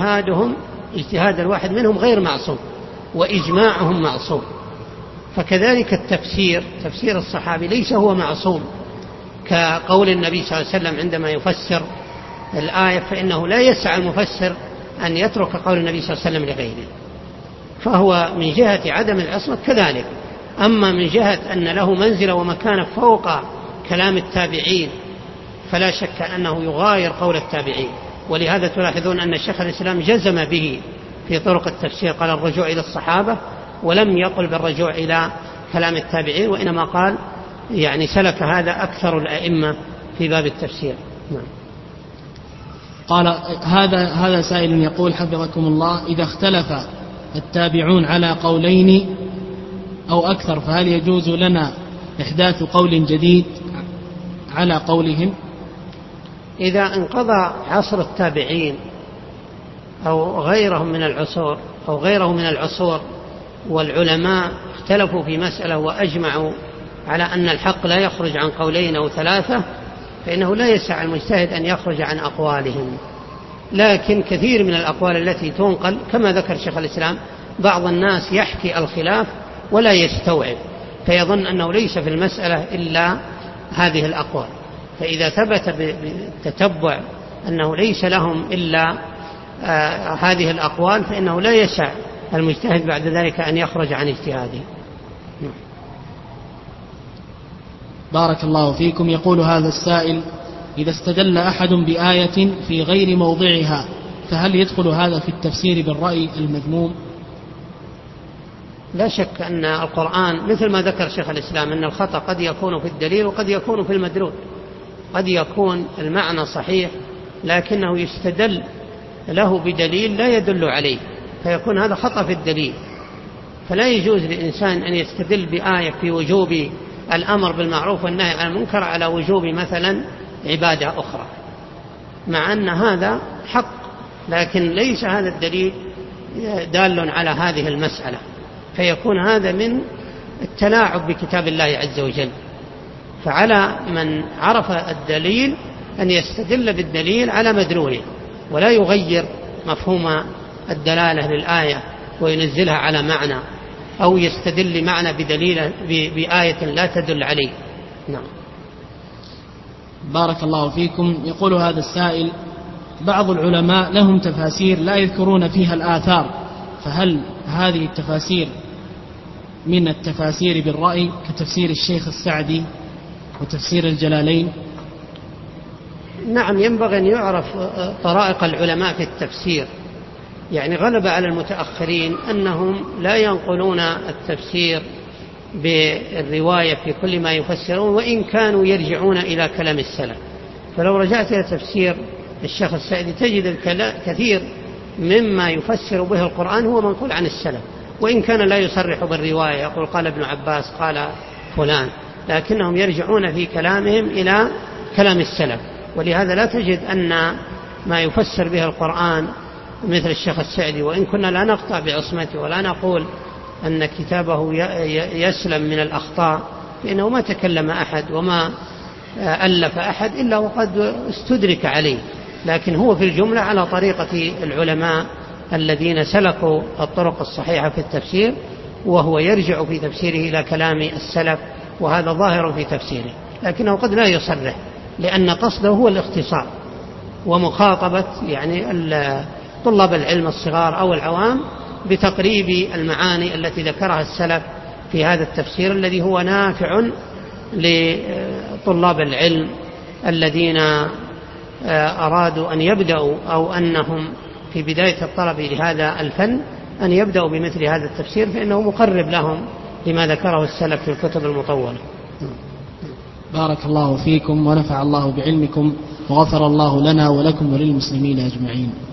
اجتهاد الواحد منهم غير معصوم وإجماعهم معصوم. فكذلك تفسير الصحابي ليس هو معصوم، كقول النبي صلى الله عليه وسلم عندما يفسر الآية فإنه لا يسع المفسر أن يترك قول النبي صلى الله عليه وسلم لغيره، فهو من جهة عدم العصمة كذلك. أما من جهة أن له منزلة ومكانة فوق كلام التابعين فلا شك أنه يغاير قول التابعين، ولهذا تلاحظون أن شيخ الإسلام جزم به في طرق التفسير، قال الرجوع إلى الصحابة، ولم يقل بالرجوع إلى كلام التابعين، وإنما قال يعني سلك هذا أكثر الأئمة في باب التفسير. نعم. قال هذا سائل يقول: حفظكم الله، إذا اختلف التابعون على قولين أو أكثر فهل يجوز لنا إحداث قول جديد على قولهم؟ إذا انقضى عصر التابعين أو غيرهم من العصور والعلماء اختلفوا في مسألة وأجمعوا على أن الحق لا يخرج عن قولين أو ثلاثة، فإنه لا يسع المجتهد أن يخرج عن أقوالهم. لكن كثير من الأقوال التي تنقل كما ذكر شيخ الإسلام، بعض الناس يحكي الخلاف ولا يستوعب، فيظن أنه ليس في المسألة إلا هذه الأقوال، فإذا ثبت بالتتبع أنه ليس لهم إلا هذه الأقوال فإنه لا يسع المجتهد بعد ذلك أن يخرج عن اجتهاده. بارك الله فيكم. يقول هذا السائل: إذا استدل أحد بآية في غير موضعها فهل يدخل هذا في التفسير بالرأي المذموم؟ لا شك أن القرآن مثل ما ذكر شيخ الإسلام أن الخطأ قد يكون في الدليل وقد يكون في المدلول، قد يكون المعنى صحيح لكنه يستدل له بدليل لا يدل عليه، فيكون هذا خطأ في الدليل. فلا يجوز للإنسان أن يستدل بآية في وجوب الأمر بالمعروف والنهي عن المنكر على وجوب مثلا عبادة أخرى، مع أن هذا حق، لكن ليس هذا الدليل دال على هذه المسألة، فيكون هذا من التلاعب بكتاب الله عز وجل. فعلى من عرف الدليل أن يستدل بالدليل على مدلوله، ولا يغير مفهوم الدلالة للآية وينزلها على معنى، أو يستدل معنى بآية لا تدل عليه. نعم. بارك الله فيكم. يقول هذا السائل: بعض العلماء لهم تفاسير لا يذكرون فيها الآثار، فهل هذه التفاسير من التفاسير بالرأي كتفسير الشيخ السعدي وتفسير الجلالين؟ نعم، ينبغي أن يعرف طرائق العلماء في التفسير. يعني غلب على المتأخرين أنهم لا ينقلون التفسير بالرواية في كل ما يفسرون، وإن كانوا يرجعون إلى كلام السلف. فلو رجعت إلى تفسير الشيخ السعدي تجد كثير مما يفسر به القرآن هو منقول عن السلف، وإن كان لا يصرح بالرواية، يقول قال ابن عباس قال فلان، لكنهم يرجعون في كلامهم إلى كلام السلف. ولهذا لا تجد أن ما يفسر به القرآن مثل الشيخ السعدي، وإن كنا لا نقطع بعصمته ولا نقول أن كتابه يسلم من الأخطاء، فإنه ما تكلم أحد وما ألف أحد إلا وقد استدرك عليه، لكن هو في الجملة على طريقة العلماء الذين سلكوا الطرق الصحيحة في التفسير، وهو يرجع في تفسيره إلى كلام السلف، وهذا ظاهر في تفسيره، لكنه قد لا يصرح لأن قصده هو الاختصار ومخاطبة يعني طلاب العلم الصغار أو العوام بتقريب المعاني التي ذكرها السلف في هذا التفسير الذي هو نافع لطلاب العلم الذين أرادوا أن يبدأوا أو أنهم في بداية الطلب لهذا الفن أن يبدأوا بمثل هذا التفسير، فإنه مقرب لهم لما ذكره السلف في الكتب المطولة. بارك الله فيكم ونفع الله بعلمكم وغفر الله لنا ولكم وللمسلمين أجمعين.